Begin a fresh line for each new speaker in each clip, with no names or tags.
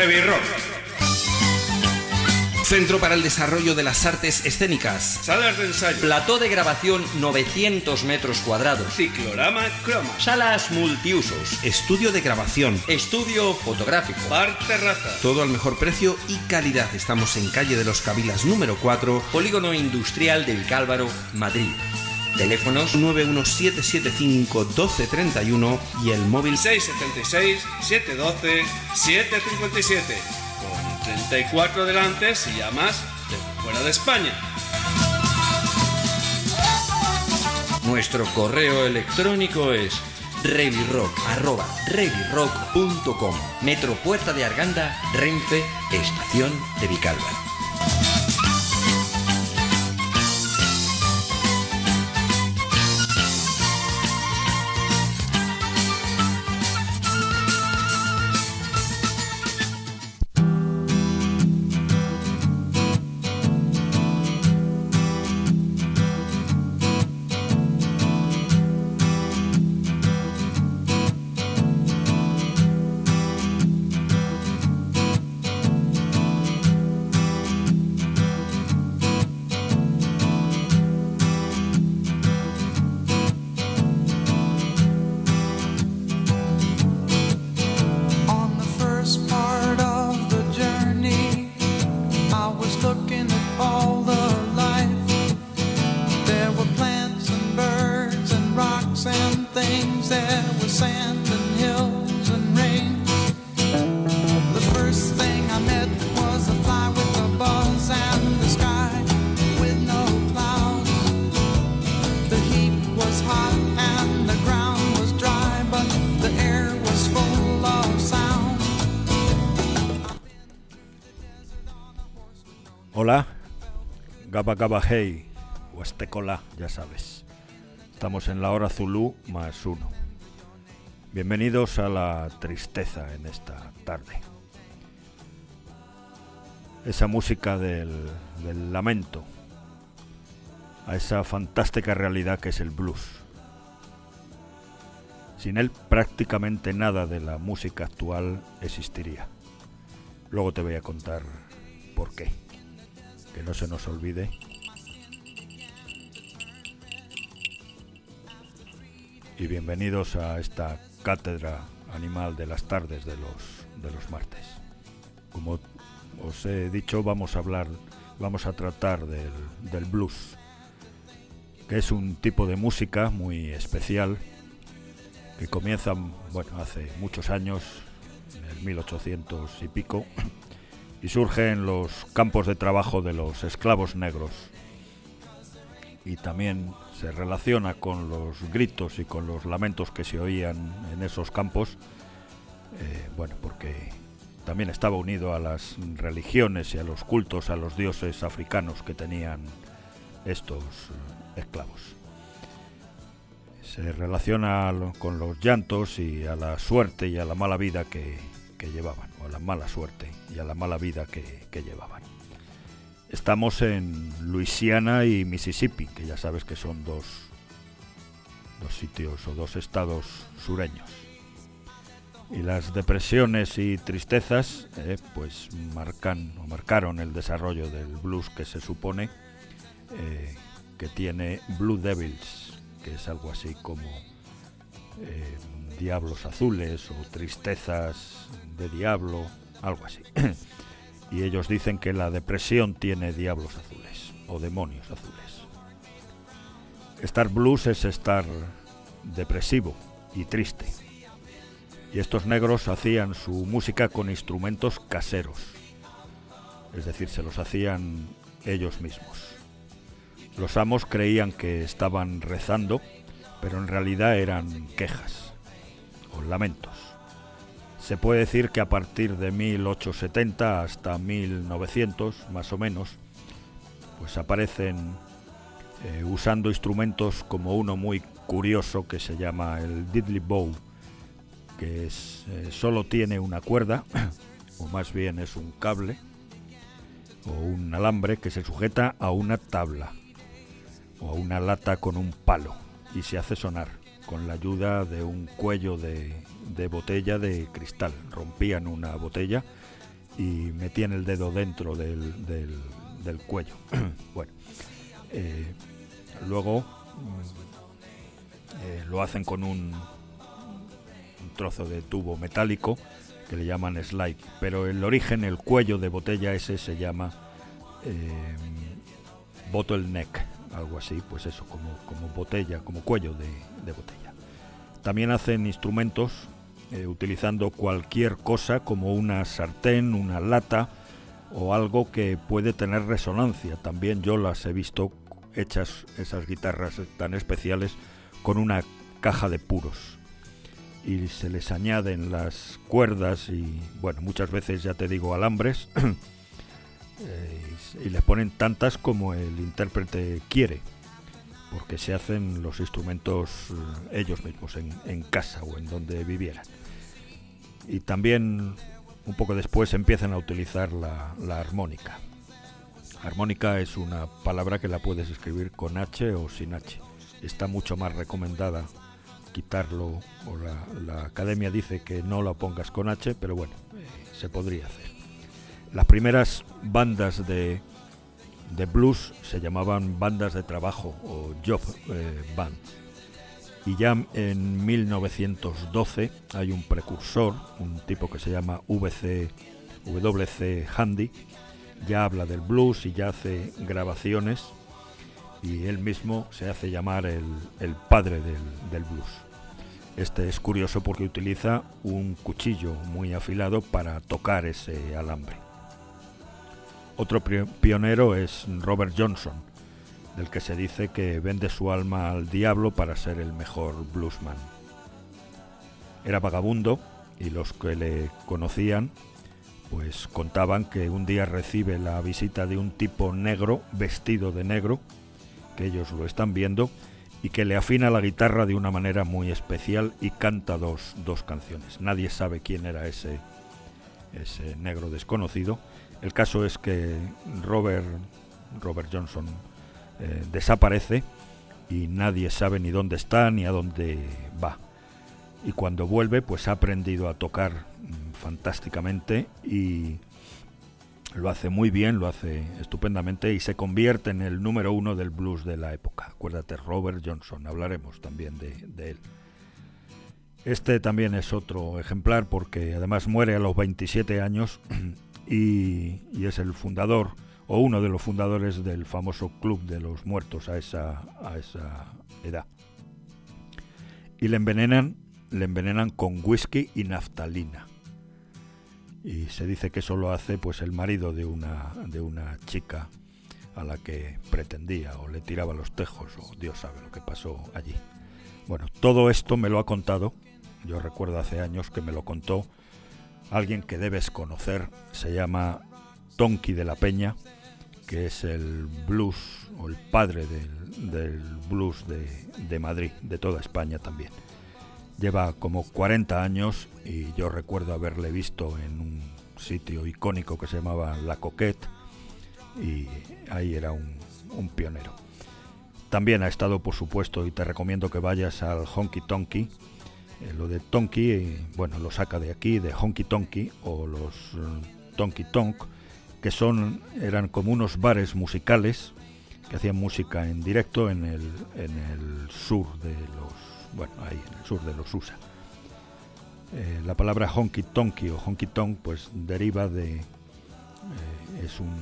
Revirrock.
Centro para el Desarrollo de las Artes Escénicas.
Salas de ensayo.
Plató de grabación 900 metros cuadrados.
Ciclorama Croma.
Salas multiusos.
Estudio de grabación.
Estudio fotográfico.
Bar terraza.
Todo al mejor precio y calidad. Estamos en calle de los Cabilas número 4,
Polígono Industrial de Vicálvaro, Madrid. Teléfonos
917751231 y el móvil
676 712 757. Con 34 delante si llamas de fuera de España.
Nuestro correo electrónico es revirrock@revirrock.com. Metro Puerta de Arganda, Renfe, Estación de Vicálvaro.
Hola, Gaba Gaba Hey, Huastecola, ya sabes. Estamos en la hora Zulú +1. Bienvenidos a la tristeza en esta tarde. Esa música del lamento, a esa fantástica realidad que es el blues. Sin él prácticamente nada de la música actual existiría. Luego te voy a contar por qué. Que no se nos olvide. Y bienvenidos a esta cátedra animal de las tardes de los martes. Como os he dicho, vamos a tratar del blues, que es un tipo de música muy especial que comienza, hace muchos años, en el 1800 y pico, y surge en los campos de trabajo de los esclavos negros, y también se relaciona con los gritos y con los lamentos que se oían en esos campos, porque también estaba unido a las religiones y a los cultos a los dioses africanos que tenían estos esclavos. Se relaciona con los llantos y a la suerte y a la mala vida que llevaban, o a la mala suerte y a la mala vida que llevaban. Estamos en Luisiana y Mississippi, que ya sabes que son dos sitios o dos estados sureños. Y las depresiones y tristezas marcaron el desarrollo del blues, que se supone que tiene Blue Devils, que es algo así como diablos azules o tristezas de diablo, algo así. Y ellos dicen que la depresión tiene diablos azules o demonios azules. Estar blues es estar depresivo y triste. Y estos negros hacían su música con instrumentos caseros, es decir, se los hacían ellos mismos. Los amos creían que estaban rezando, pero en realidad eran quejas o lamentos. Se puede decir que a partir de 1870 hasta 1900, más o menos, pues aparecen usando instrumentos como uno muy curioso que se llama el diddley bow, que solo tiene una cuerda, o más bien es un cable, o un alambre que se sujeta a una tabla, o a una lata con un palo, y se hace sonar con la ayuda de un cuello de botella de cristal. Rompían una botella y metían el dedo dentro del cuello. Bueno, luego lo hacen con un trozo de tubo metálico que le llaman slide, pero el origen, el cuello de botella ese se llama bottleneck, algo así, pues eso, como botella, como cuello de botella. También hacen instrumentos utilizando cualquier cosa como una sartén, una lata o algo que puede tener resonancia. También yo las he visto hechas, esas guitarras tan especiales, con una caja de puros. Y se les añaden las cuerdas y, bueno, muchas veces, ya te digo, alambres, y les ponen tantas como el intérprete quiere, porque se hacen los instrumentos ellos mismos en casa o en donde vivieran. Y también, un poco después, empiezan a utilizar la armónica. Armónica es una palabra que la puedes escribir con H o sin H. Está mucho más recomendada quitarlo, o la academia dice que no la pongas con H, pero bueno, se podría hacer. Las primeras bandas de blues se llamaban bandas de trabajo o job bands, y ya en 1912 hay un precursor, un tipo que se llama WC Handy, ya habla del blues y ya hace grabaciones, y él mismo se hace llamar el padre del blues. Este es curioso porque utiliza un cuchillo muy afilado para tocar ese alambre. Otro pionero es Robert Johnson, del que se dice que vende su alma al diablo para ser el mejor bluesman. Era vagabundo y los que le conocían pues contaban que un día recibe la visita de un tipo negro vestido de negro, que ellos lo están viendo, y que le afina la guitarra de una manera muy especial y canta dos canciones. Nadie sabe quién era ese negro desconocido. El caso es que Robert Johnson desaparece y nadie sabe ni dónde está ni a dónde va. Y cuando vuelve, pues ha aprendido a tocar fantásticamente y lo hace muy bien, lo hace estupendamente y se convierte en el número 1 del blues de la época. Acuérdate, Robert Johnson, hablaremos también de él. Este también es otro ejemplar porque además muere a los 27 años y es el fundador o uno de los fundadores del famoso Club de los Muertos a esa edad. Y le envenenan con whisky y naftalina. Y se dice que eso lo hace pues el marido de una chica a la que pretendía o le tiraba los tejos, o Dios sabe lo que pasó allí. Bueno, todo esto me lo ha contado, yo recuerdo hace años que me lo contó alguien que debes conocer, se llama Tonky de la Peña, que es el blues o el padre del blues de Madrid, de toda España también. Lleva como 40 años y yo recuerdo haberle visto en un sitio icónico que se llamaba La Coquette y ahí era un pionero. También ha estado, por supuesto, y te recomiendo que vayas al Honky Tonky. Lo de Tonky, bueno, lo saca de aquí, de Honky Tonky o los Tonky Tonk, que eran como unos bares musicales que hacían música en directo en el sur de ahí en el sur de los USA. La palabra honky tonky o honky tonk pues deriva de es un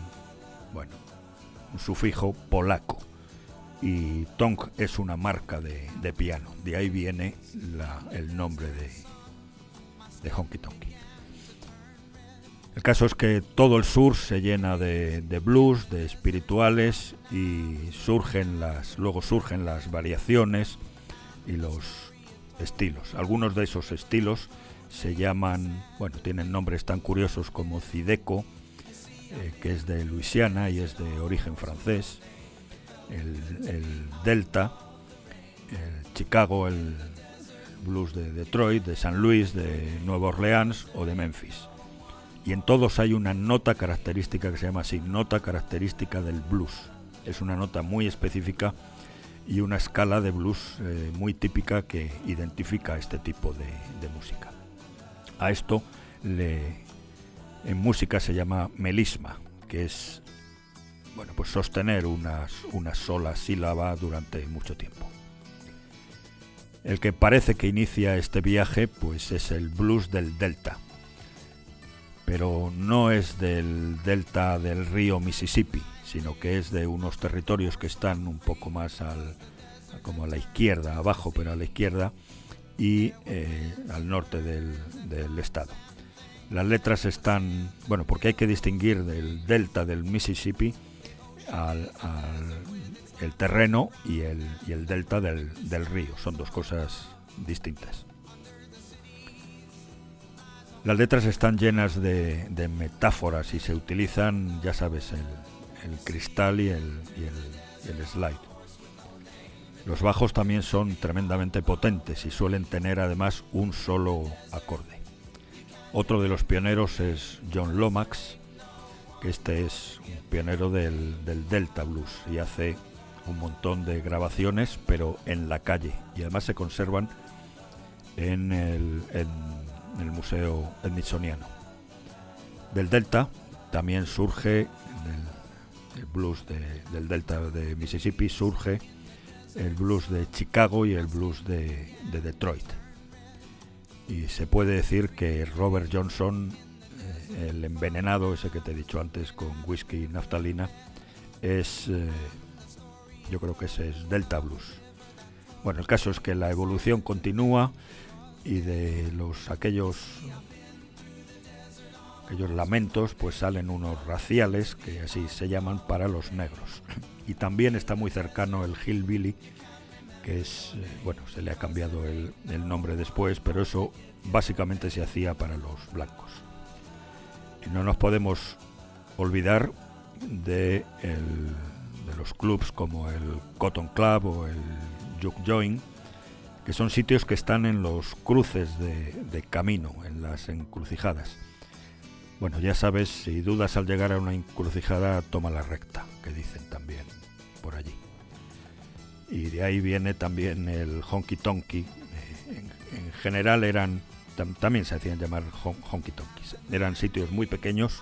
sufijo polaco y tonk es una marca de piano, de ahí viene el nombre de honky tonky. El caso es que todo el sur se llena de blues, de espirituales y luego surgen las variaciones y los estilos. Algunos de esos estilos se llaman, tienen nombres tan curiosos como Zydeco, que es de Luisiana y es de origen francés, el Delta, el Chicago, el blues de Detroit, de San Luis, de Nueva Orleans o de Memphis. Y en todos hay una nota característica que se llama así, nota característica del blues. Es una nota muy específica y una escala de blues muy típica que identifica este tipo de música. A esto le En música se llama melisma, que es, bueno, pues sostener una sola sílaba durante mucho tiempo. El que parece que inicia este viaje pues es el blues del Delta, pero no es del delta del río Mississippi, sino que es de unos territorios que están un poco más como a la izquierda, abajo pero a la izquierda, y al norte del estado. Las letras están, bueno, porque hay que distinguir del delta del Mississippi el terreno y el delta del río, son dos cosas distintas. Las letras están llenas de metáforas y se utilizan, ya sabes, el cristal y el slide. Los bajos también son tremendamente potentes y suelen tener además un solo acorde. Otro de los pioneros es John Lomax, que este es un pionero del Delta Blues y hace un montón de grabaciones, pero en la calle, y además se conservan en el Museo Smithsoniano. Del Delta también surge, el blues del Delta de Mississippi, surge el blues de Chicago y el blues de Detroit. Y se puede decir que Robert Johnson, el envenenado, ese que te he dicho antes, con whisky y naftalina, es, yo creo que ese es Delta Blues. Bueno, el caso es que la evolución continúa y de aquellos lamentos pues salen unos raciales, que así se llaman, para los negros. Y también está muy cercano el hillbilly, que es, bueno, se le ha cambiado el nombre después, pero eso básicamente se hacía para los blancos. Y no nos podemos olvidar de los clubs como el Cotton Club o el Juke Joint, que son sitios que están en los cruces de camino, en las encrucijadas. Bueno, ya sabes, si dudas al llegar a una encrucijada, toma la recta, que dicen también por allí. Y de ahí viene también el honky tonky. En general también se hacían llamar honky tonkies. Eran sitios muy pequeños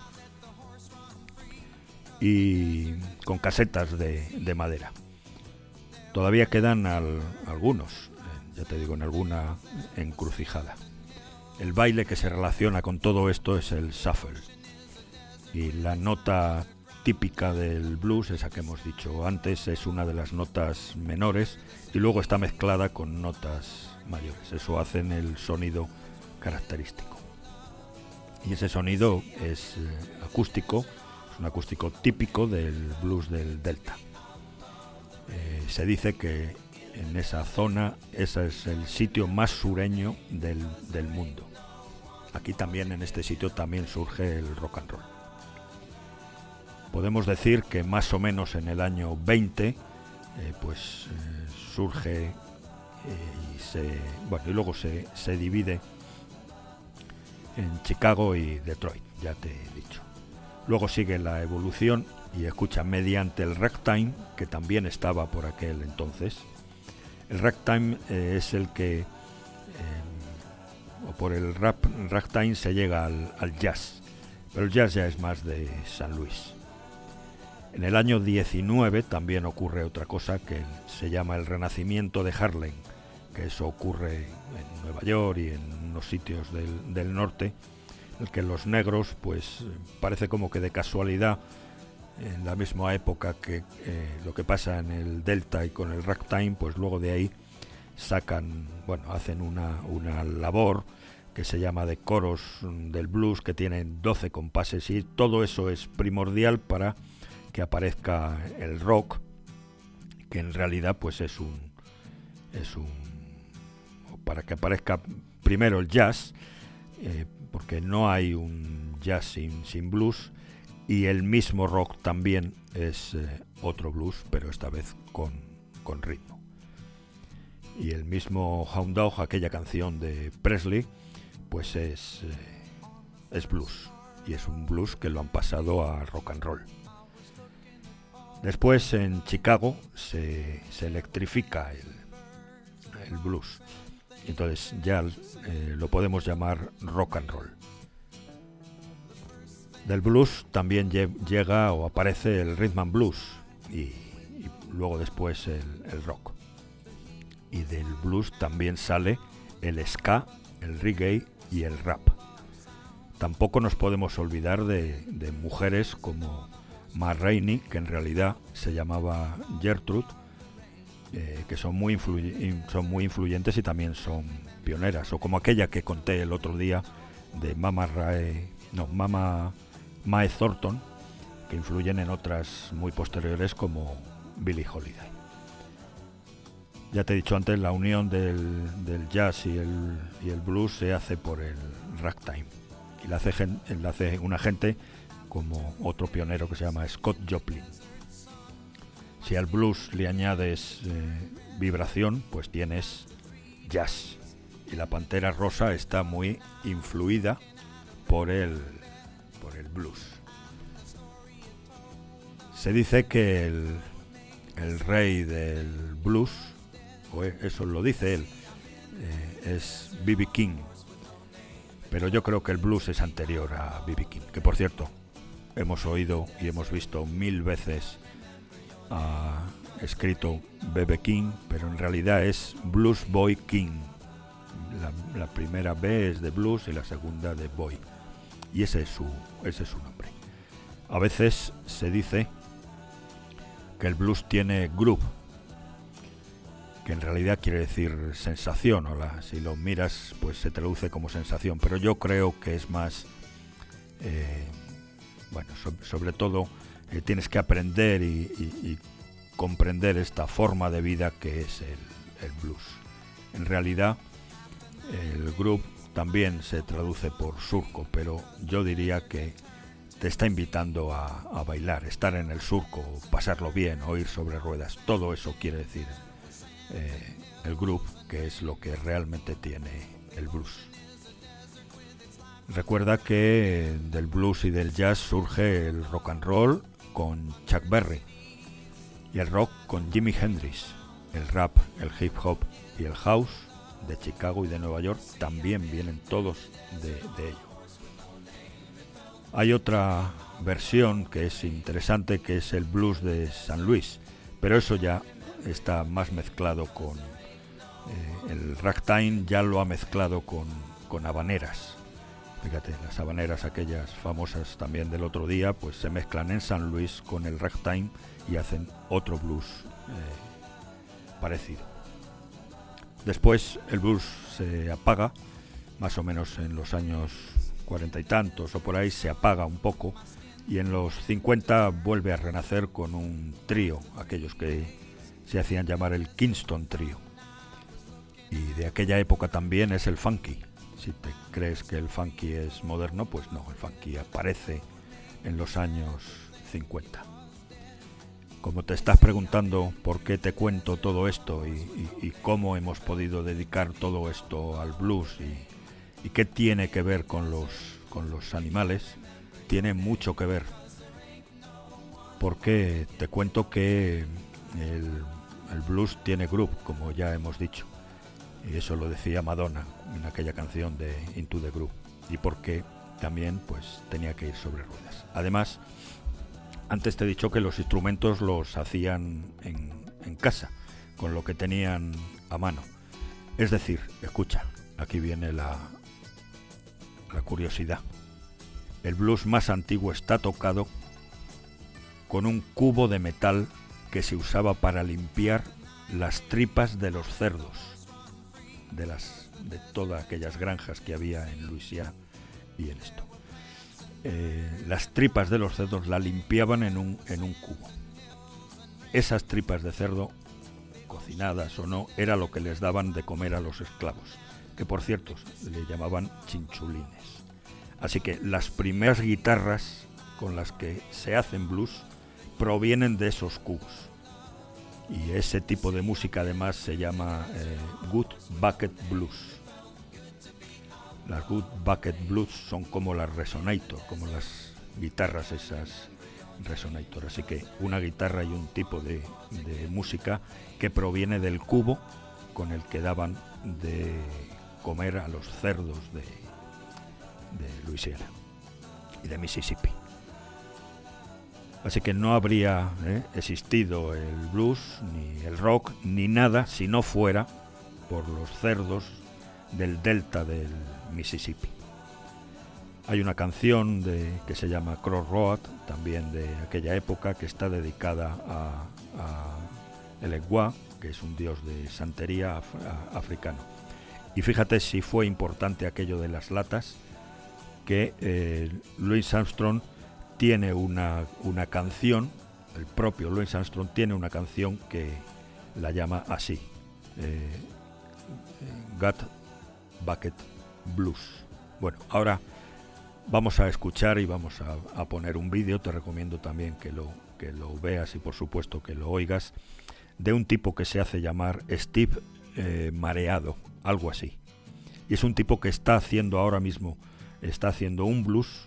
y con casetas de madera. Todavía quedan algunos, ya te digo, en alguna encrucijada. El baile que se relaciona con todo esto es el shuffle. Y la nota típica del blues, esa que hemos dicho antes, es una de las notas menores y luego está mezclada con notas mayores. Eso hace el sonido característico. Y ese sonido es acústico, es un acústico típico del blues del Delta. Se dice que en esa zona ese es el sitio más sureño del mundo. Aquí también, en este sitio, también surge el rock and roll. Podemos decir que más o menos en el año 20 surge y luego se divide en Chicago y Detroit, ya te he dicho. Luego sigue la evolución y escucha mediante el ragtime, que también estaba por aquel entonces. El ragtime es el que, o por el ragtime se llega al jazz, pero el jazz ya es más de San Luis. En el año 19 también ocurre otra cosa que se llama el renacimiento de Harlem, que eso ocurre en Nueva York y en unos sitios del norte, en el que los negros, pues parece como que de casualidad, en la misma época que lo que pasa en el Delta y con el ragtime, pues luego de ahí hacen una labor que se llama de coros del blues, que tienen 12 compases, y todo eso es primordial para que aparezca el rock, que en realidad pues es para que aparezca primero el jazz, porque no hay un jazz sin blues, y el mismo rock también es otro blues, pero esta vez con ritmo. Y el mismo Hound Dog, aquella canción de Presley, pues es blues, y es un blues que lo han pasado a rock and roll. Después en Chicago se electrifica el blues, entonces ya lo podemos llamar rock and roll. Del blues también llega o aparece el rhythm and blues y luego después el rock. Y del blues también sale el ska, el reggae y el rap. Tampoco nos podemos olvidar de mujeres como Ma Rainey, que en realidad se llamaba Gertrude, que son muy influyentes y también son pioneras, o como aquella que conté el otro día de Mama Mae Thornton, que influyen en otras muy posteriores como Billie Holiday. Ya te he dicho antes, la unión del jazz y el blues se hace por el ragtime, y la hace una gente como otro pionero que se llama Scott Joplin. Si al blues le añades vibración, pues tienes jazz. Y la Pantera Rosa está muy influida por el blues. Se dice que el rey del blues, o eso lo dice él, es B.B. King. Pero yo creo que el blues es anterior a B.B. King, que por cierto, hemos oído y hemos visto 1000 veces escrito B.B. King, pero en realidad es Blues Boy King. La primera B es de blues y la segunda de boy, y ese es su nombre. A veces se dice que el blues tiene groove, que en realidad quiere decir sensación, si lo miras pues se traduce como sensación, pero yo creo que es más sobre todo tienes que aprender y comprender esta forma de vida que es el blues. En realidad el groove también se traduce por surco, pero yo diría que te está invitando a bailar, estar en el surco, pasarlo bien, o ir sobre ruedas. Todo eso quiere decir el groove, que es lo que realmente tiene el blues. Recuerda que del blues y del jazz surge el rock and roll con Chuck Berry, y el rock con Jimi Hendrix. El rap, el hip hop y el house de Chicago y de Nueva York también vienen todos de ello. Hay otra versión que es interesante, que es el blues de San Luis, pero eso ya está más mezclado con el ragtime, ya lo ha mezclado con habaneras. Fíjate, las habaneras, aquellas famosas también del otro día, pues se mezclan en San Luis con el ragtime y hacen otro blues parecido. Después el blues se apaga, más o menos en los años 40 y tantos o por ahí se apaga un poco, y en los 50 vuelve a renacer con un trío, aquellos que se hacían llamar el Kingston Trio. Y de aquella época también es el funky. Si te crees que el funky es moderno, pues no, el funky aparece en los años 50. Como te estás preguntando por qué te cuento todo esto y cómo hemos podido dedicar todo esto al blues y qué tiene que ver con los animales, tiene mucho que ver. Porque te cuento que el blues tiene groove, como ya hemos dicho. Y eso lo decía Madonna en aquella canción de Into the Groove. Y porque también pues tenía que ir sobre ruedas. Además, antes te he dicho que los instrumentos los hacían en casa, con lo que tenían a mano. Es decir, escucha, aquí viene la curiosidad. El blues más antiguo está tocado con un cubo de metal que se usaba para limpiar las tripas de los cerdos, de todas aquellas granjas que había en Luisiana y en esto. Las tripas de los cerdos la limpiaban en un cubo. Esas tripas de cerdo, cocinadas o no, era lo que les daban de comer a los esclavos, que por cierto le llamaban chinchulines. Así que las primeras guitarras con las que se hacen blues provienen de esos cubos. Y ese tipo de música además se llama Good Bucket Blues. Las Good Bucket Blues son como las Resonator, como las guitarras esas Resonator. Así que una guitarra y un tipo de música que proviene del cubo con el que daban de comer a los cerdos de Luisiana. y de Mississippi. Así que no habría existido el blues, ni el rock, ni nada si no fuera por los cerdos del delta del Mississippi. Hay una canción que se llama Crossroad, también de aquella época, que está dedicada a el Egua, que es un dios de santería africano. Y fíjate si fue importante aquello de las latas, que Louis Armstrong tiene una canción, el propio Louis Armstrong tiene una canción que la llama así, Got Bucket Blues. Bueno, ahora vamos a escuchar y vamos a poner un vídeo. Te recomiendo también que lo veas y por supuesto que lo oigas, de un tipo que se hace llamar Steve Mareado, algo así. Y es un tipo que está haciendo ahora mismo, está haciendo un blues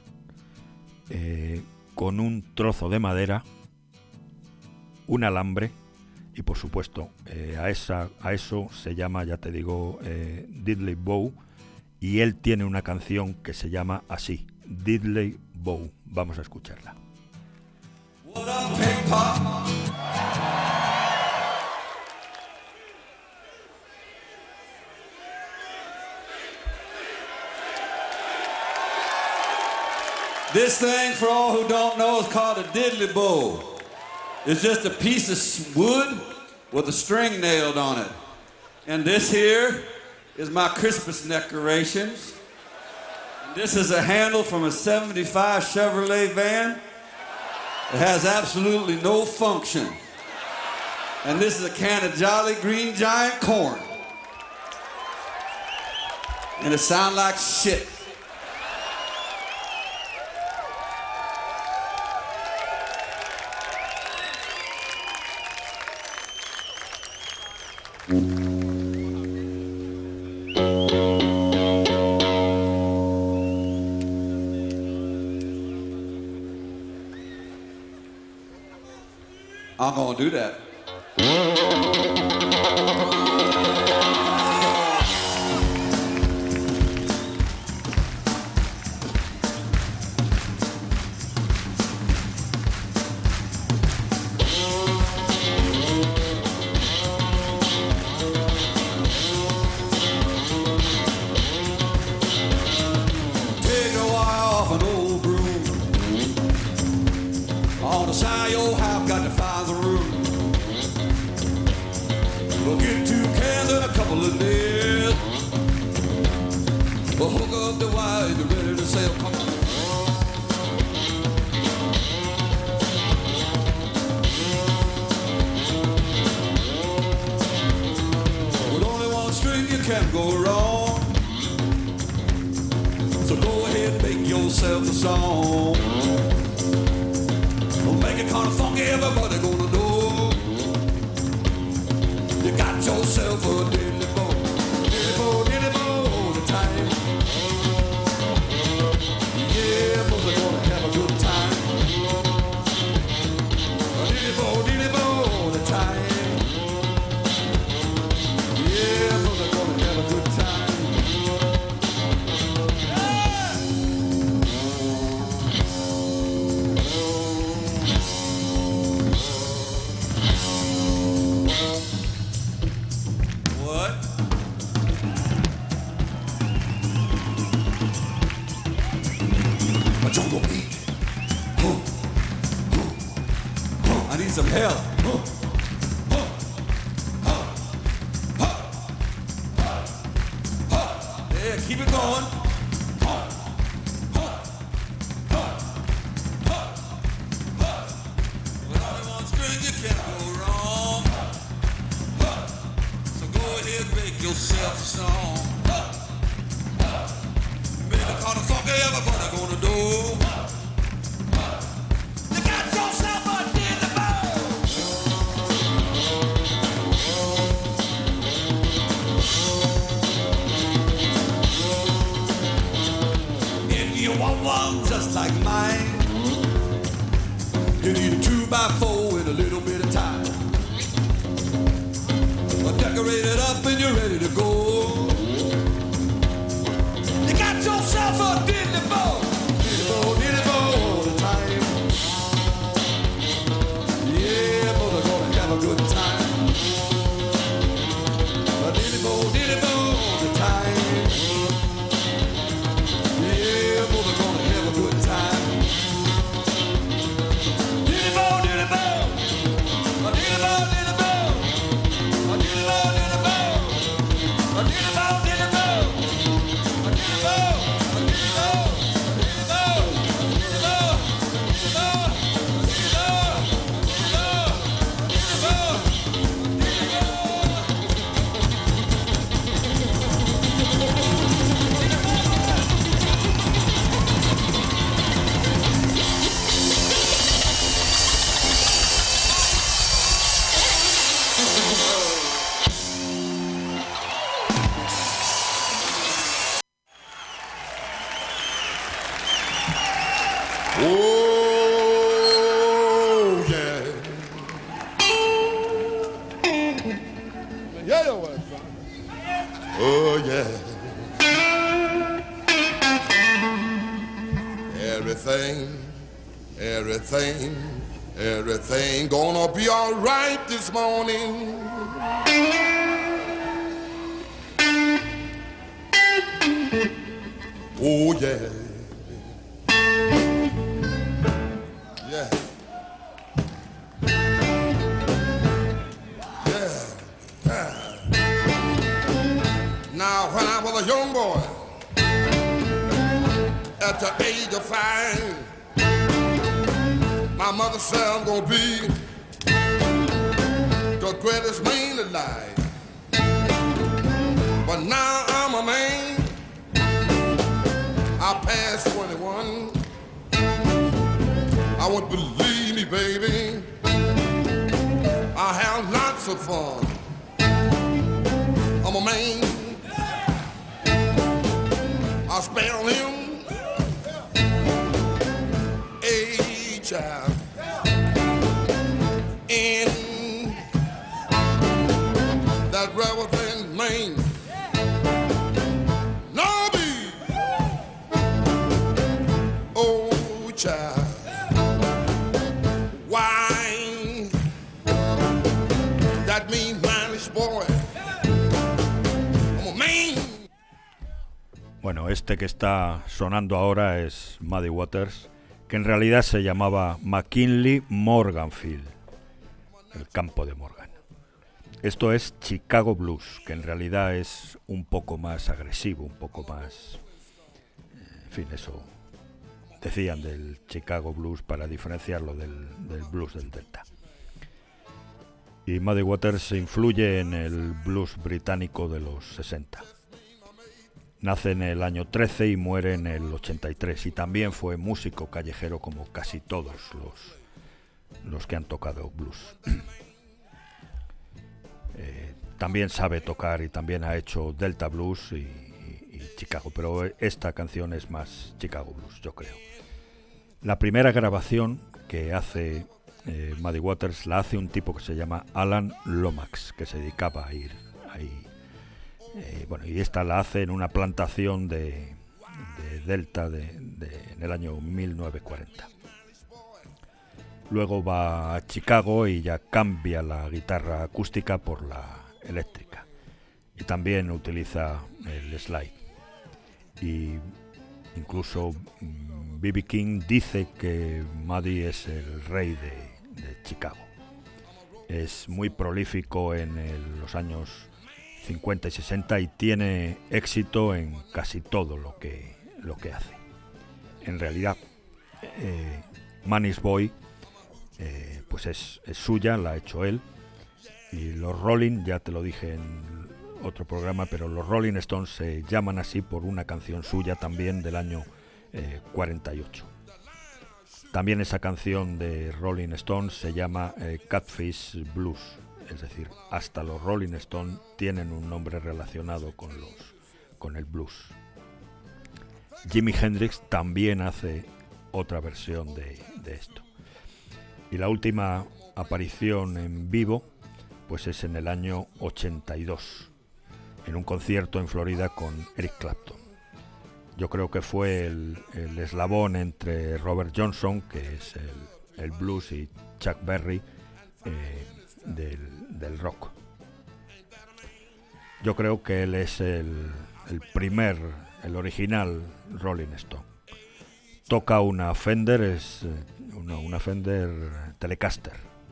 con un trozo de madera, un alambre y por supuesto a eso se llama, ya te digo, Diddley Bow, y él tiene una canción que se llama así, Diddley Bow. Vamos a escucharla.
What up, Big Pop? This thing, for all who don't know, is called a diddley bow. It's just a piece of wood with a string nailed on it. And this here is my Christmas decorations. And this is a handle from a 75 Chevrolet van. It has absolutely no function. And this is a can of Jolly Green Giant corn. And it sounds like shit. I'm gonna do that. Can't go wrong. So go ahead and make yourself a song. Don't make it kind of funky, everybody gonna know. You got yourself a diddly bow. Diddly bow all the time. Yeah, boys are gonna have a good time. Diddly bow all the time. Yeah, boys are gonna have a good time. What? A jungle beat. I need some help. Yeah, keep it going. With only one string, you can't go wrong. So go ahead and make yourself a song. Make it kind of funky, everybody gonna do. You got yourself a diddly bow. If you want one just like mine, you need a 2x4 and a little bit of time. Decorate it up and you're ready to go. You got yourself a diddly bow. Diddly bow, diddly bow.
Oh yeah. Everything gonna be all right this morning. Oh yeah. Yeah. Now when I was a young boy, at the age of 5, my mother said I'm gonna be the greatest man alive. But now I'm a man, I passed 21. I won't believe me, baby, I have lots of fun. I'm a man, I spell him A-child in that relevant Maine. Nobby, oh child, why that mean mannish boy? I'm a man.
Bueno, este que está sonando ahora es Muddy Waters, que en realidad se llamaba McKinley Morganfield, el campo de Morgan. Esto es Chicago Blues, que en realidad es un poco más agresivo, un poco más... En fin, eso decían del Chicago Blues para diferenciarlo del blues del Delta. Y Muddy Waters influye en el blues británico de los 60. Nace en el año 13 y muere en el 83, y también fue músico callejero como casi todos los que han tocado blues. También sabe tocar y también ha hecho Delta Blues y Chicago, pero esta canción es más Chicago Blues, yo creo. La primera grabación que hace Muddy Waters la hace un tipo que se llama Alan Lomax, que se dedicaba a ir ahí. Bueno, y esta la hace en una plantación de Delta en el año 1940. Luego va a Chicago y ya cambia la guitarra acústica por la eléctrica. Y también utiliza el slide. Y incluso B.B. King dice que Muddy es el rey de Chicago. Es muy prolífico en los años 50 y 60 y tiene éxito en casi todo lo que hace. En realidad, Manny's Boy pues es suya, la ha hecho él, y los Rolling, ya te lo dije en otro programa, pero los Rolling Stones se llaman así por una canción suya también del año 48. También esa canción de Rolling Stones se llama Catfish Blues, es decir, hasta los Rolling Stones tienen un nombre relacionado con el blues. Jimi Hendrix también hace otra versión de esto. Y la última aparición en vivo pues es en el año 82, en un concierto en Florida con Eric Clapton. Yo creo que fue el eslabón entre Robert Johnson, que es el blues, y Chuck Berry del rock. Yo creo que él es el original Rolling Stone. Toca una Fender, una Fender Telecaster.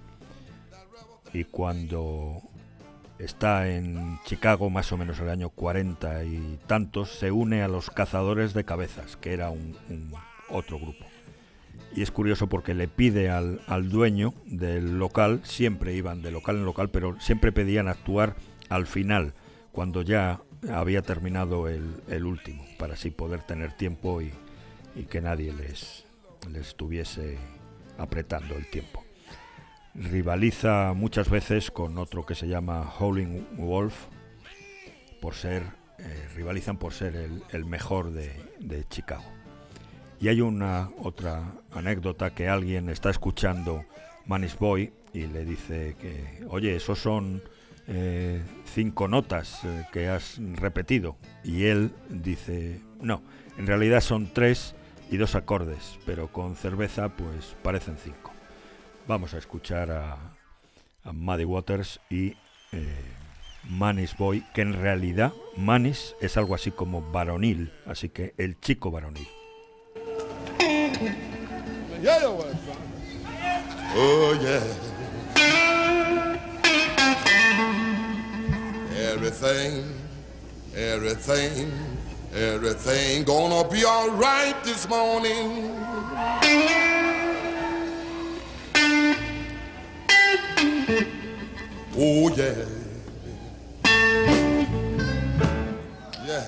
Y cuando está en Chicago, más o menos el año 40 y tantos, se une a los Cazadores de Cabezas, que era otro grupo. Y es curioso porque le pide al dueño del local, siempre iban de local en local, pero siempre pedían actuar al final, cuando ya había terminado el último, para así poder tener tiempo y que nadie les estuviese apretando el tiempo. Rivaliza muchas veces con otro que se llama Howlin' Wolf, rivalizan por ser el mejor de Chicago. Y hay otra anécdota, que alguien está escuchando Manny's Boy y le dice que, oye, esos son 5 notas que has repetido. Y él dice, no, en realidad son 3 y 2 acordes, pero con cerveza pues parecen 5. Vamos a escuchar a Muddy Waters y Manny's Boy, que en realidad Manny's es algo así como varonil, así que el chico varonil.
Oh yeah. Everything gonna be all right this morning. Oh yeah. Yeah.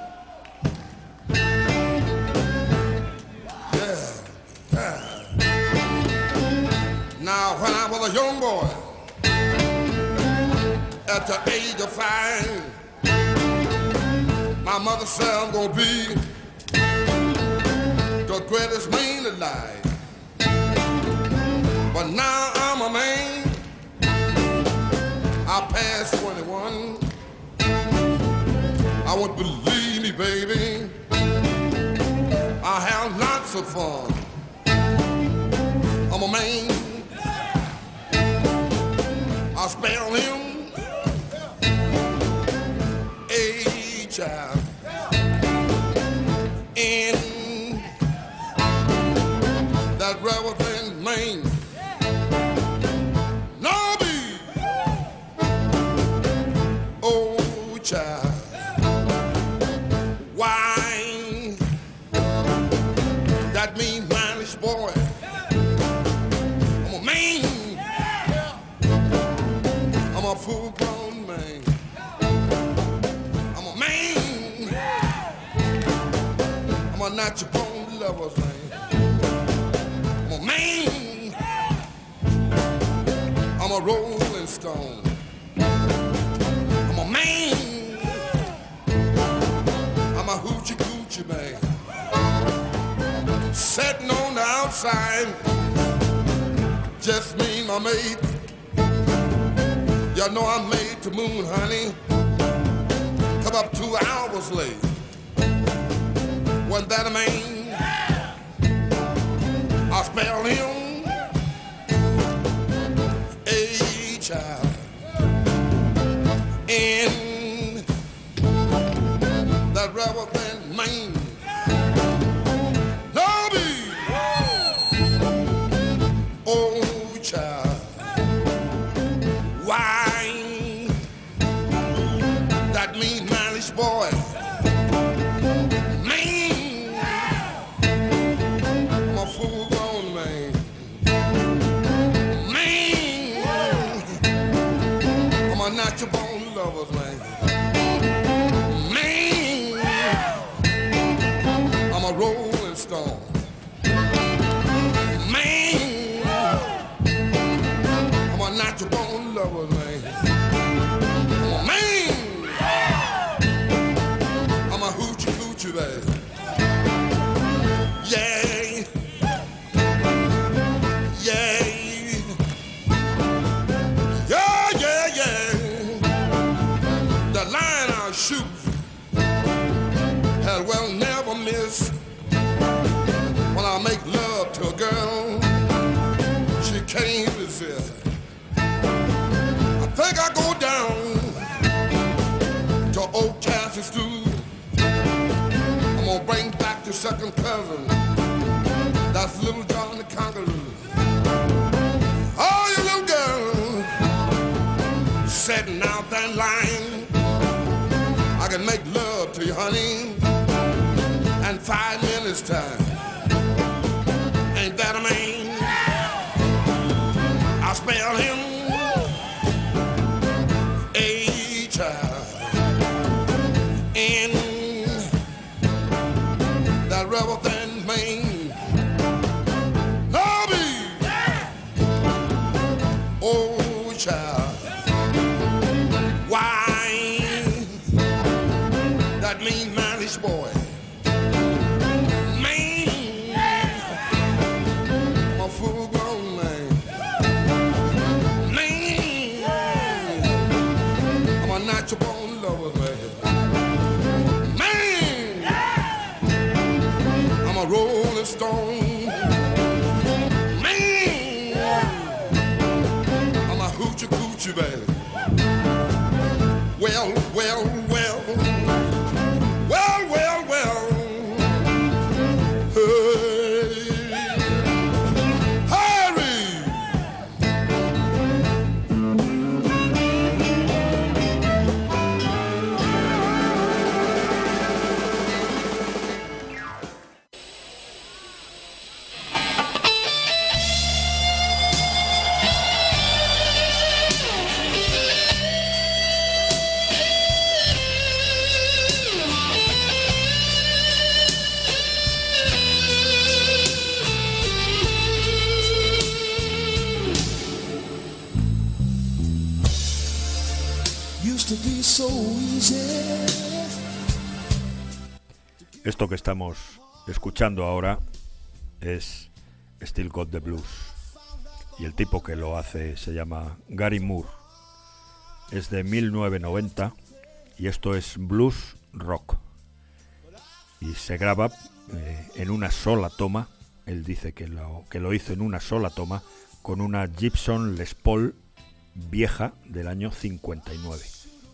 Now when I was a young boy, at the age of 5, my mother said I'm gonna be the greatest man alive. But now I'm a man, I passed 21. I won't believe me, baby, I have lots of fun. I'm a man, I spell him A-child. In that relevant Maine. Nobby, oh child, why that mean mannish boy? I'm a man, I'm a full-grown man. I'm a man, I'm a natural born lover's man. I'm a man, I'm a rolling stone. I'm a man, I'm a hoochie coochie man. Sitting on the outside, just me and my mate. You know I'm made to moon, honey. Come up 2 hours late. Wasn't that a man? I spell him A-child. In that rubber band man. Nobby, oh child, why that mean mannish boy? Man, I'm a full-grown man. Man, I'm a natural born lover's man. Man, I'm a rolling stone. Man, I'm a natural born lover's man. Man, I'm a hoochie coochie baby. Yeah, yeah, yeah, yeah, yeah. The line I shoot had well never miss. When I make love to a girl, she can't resist. I think I go down to Old Castle Stew. I'm gonna bring back the second cousin. That's Little John the Conqueror. Oh, you little girl, setting out that line. I can make love to you, honey, in 5 minutes time. Ain't that a man? I spell him A-child. In that rubber band man. Nobby, oh child, why that mean mannish boy? Man, I'm a full-grown man. Man,
Esto que estamos escuchando ahora es Still Got the Blues, y el tipo que lo hace se llama Gary Moore. Es de 1990 y esto es blues rock, y se graba en una sola toma. Él dice que lo hizo en una sola toma con una Gibson Les Paul vieja del año 59.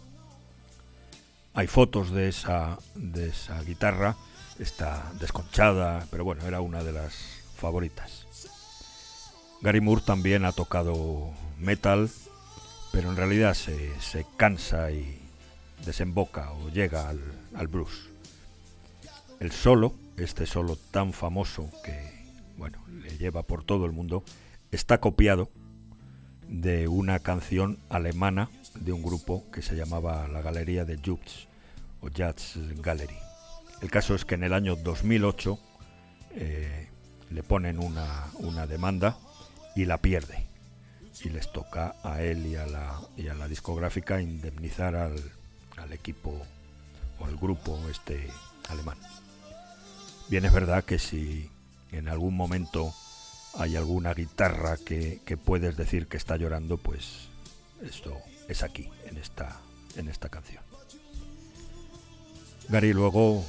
Hay fotos de esa guitarra, está desconchada, pero bueno, era una de las favoritas. Gary Moore también ha tocado metal, pero en realidad se cansa y desemboca o llega al blues. El solo, este solo tan famoso que, bueno, le lleva por todo el mundo, está copiado de una canción alemana de un grupo que se llamaba la Galería de Jazz o Jazz Gallery. El caso es que en el año 2008 le ponen una demanda y la pierde, y les toca a él y a la discográfica indemnizar al equipo o al grupo alemán. Bien, es verdad que si en algún momento hay alguna guitarra que puedes decir que está llorando, pues esto es aquí, en esta canción. Gary luego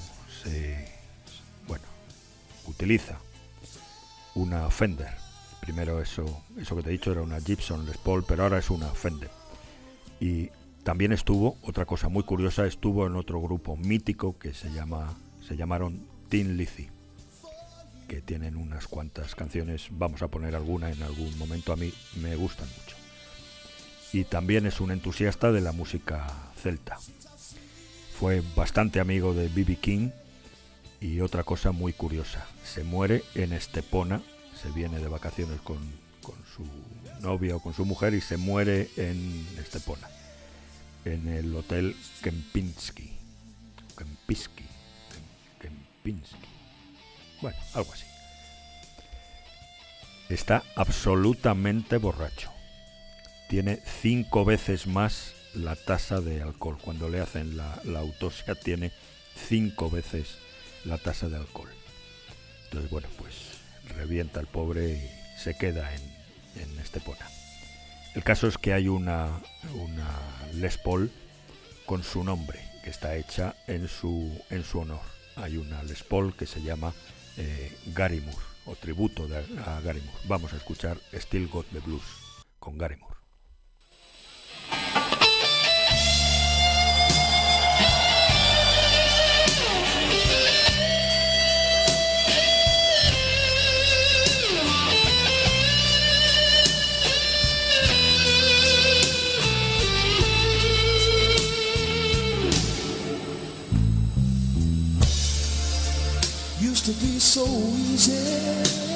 utiliza una Fender. Primero eso que te he dicho era una Gibson Les Paul, pero ahora es una Fender. Y también otra cosa muy curiosa, estuvo en otro grupo mítico que se llamaron Thin Lizzy, que tienen unas cuantas canciones. Vamos a poner alguna en algún momento, a mí me gustan mucho. Y también es un entusiasta de la música celta. Fue bastante amigo de B.B. King, y otra cosa muy curiosa, se muere en Estepona, se viene de vacaciones con su novia o con su mujer y se muere en Estepona, en el hotel Kempinski. Bueno, algo así. Está absolutamente borracho. Tiene 5 veces más la tasa de alcohol. Cuando le hacen la autopsia tiene 5 veces la tasa de alcohol. Entonces, bueno, pues revienta el pobre y se queda en Estepona. El caso es que hay una Les Paul con su nombre, que está hecha en su honor. Hay una Les Paul que se llama Gary Moore, o tributo a Gary Moore. Vamos a escuchar Still Got the Blues con Gary Moore.
To be so easy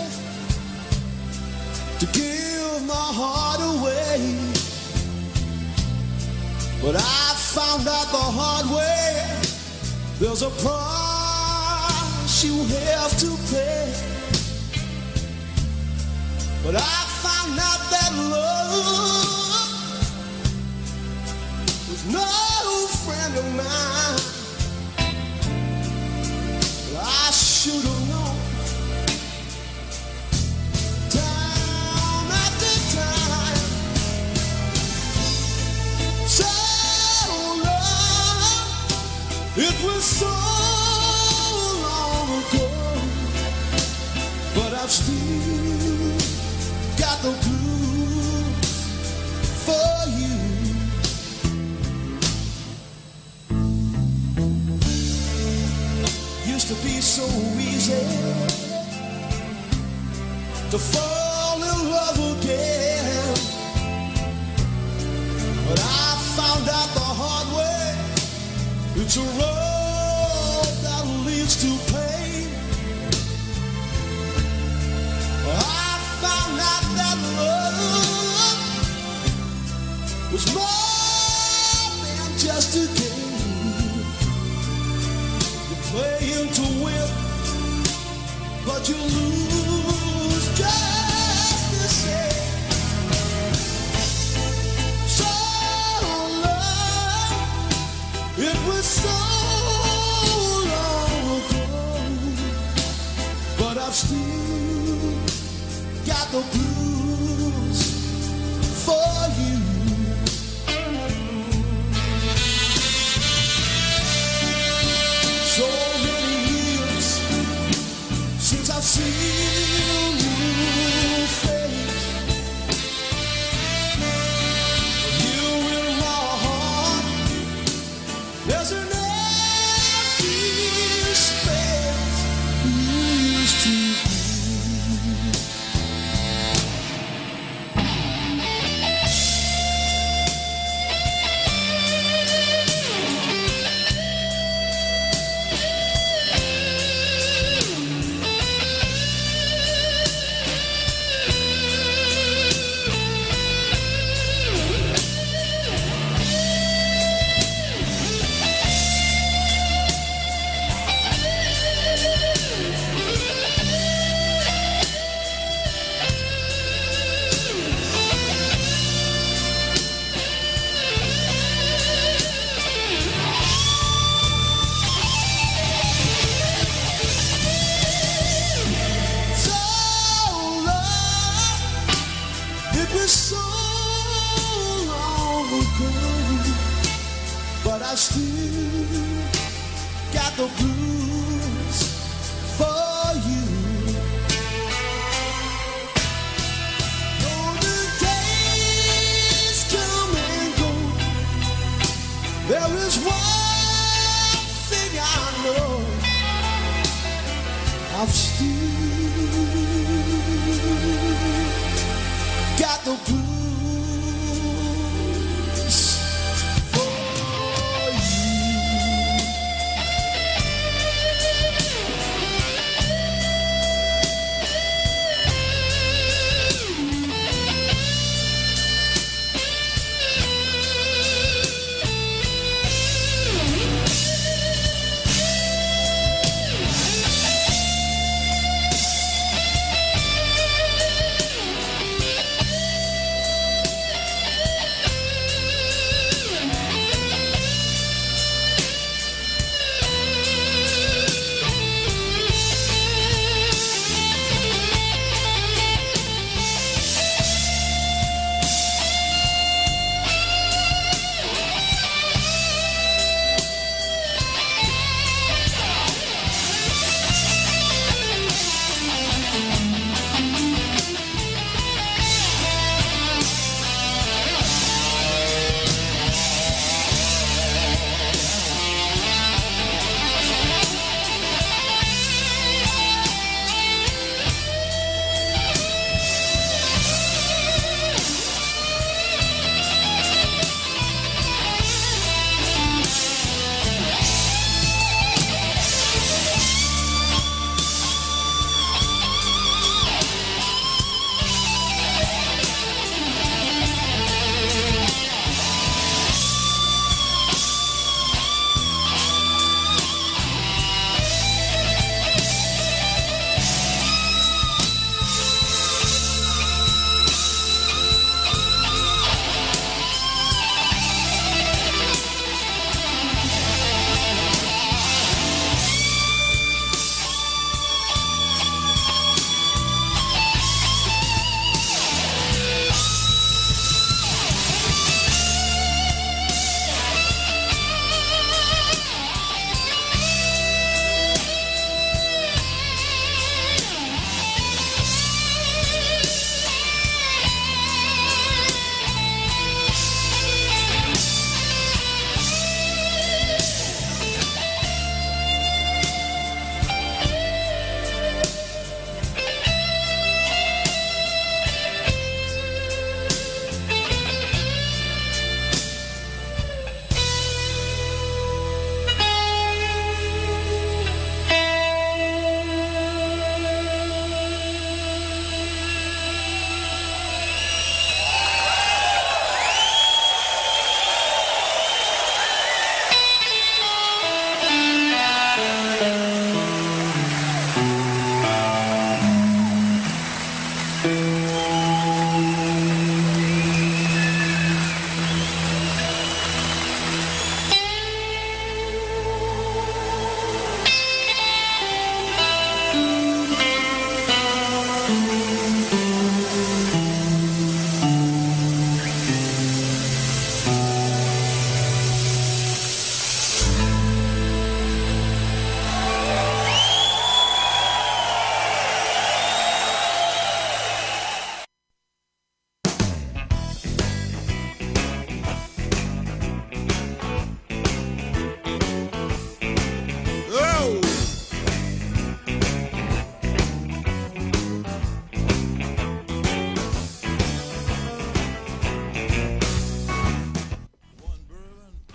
to give my heart away, but I found out the hard way there's a price you have to pay. But I found out that love was no friend of mine. I should have known. Time after time, so long. It was so long ago, but I've still got the blues for you. Used to be so easy to fall in love again, but I found out the hard way it's a road that leads to pain. I found out that love was more than just a game. Playing to win, but you lose just the same. So long, it was so long ago. still got the blues for you. So many years since I've seen your face. You in my heart, there's an empty space you used to be. So long ago, but I still got the blues for you. Though the days come and go, there is one thing I know: I've still got the blues for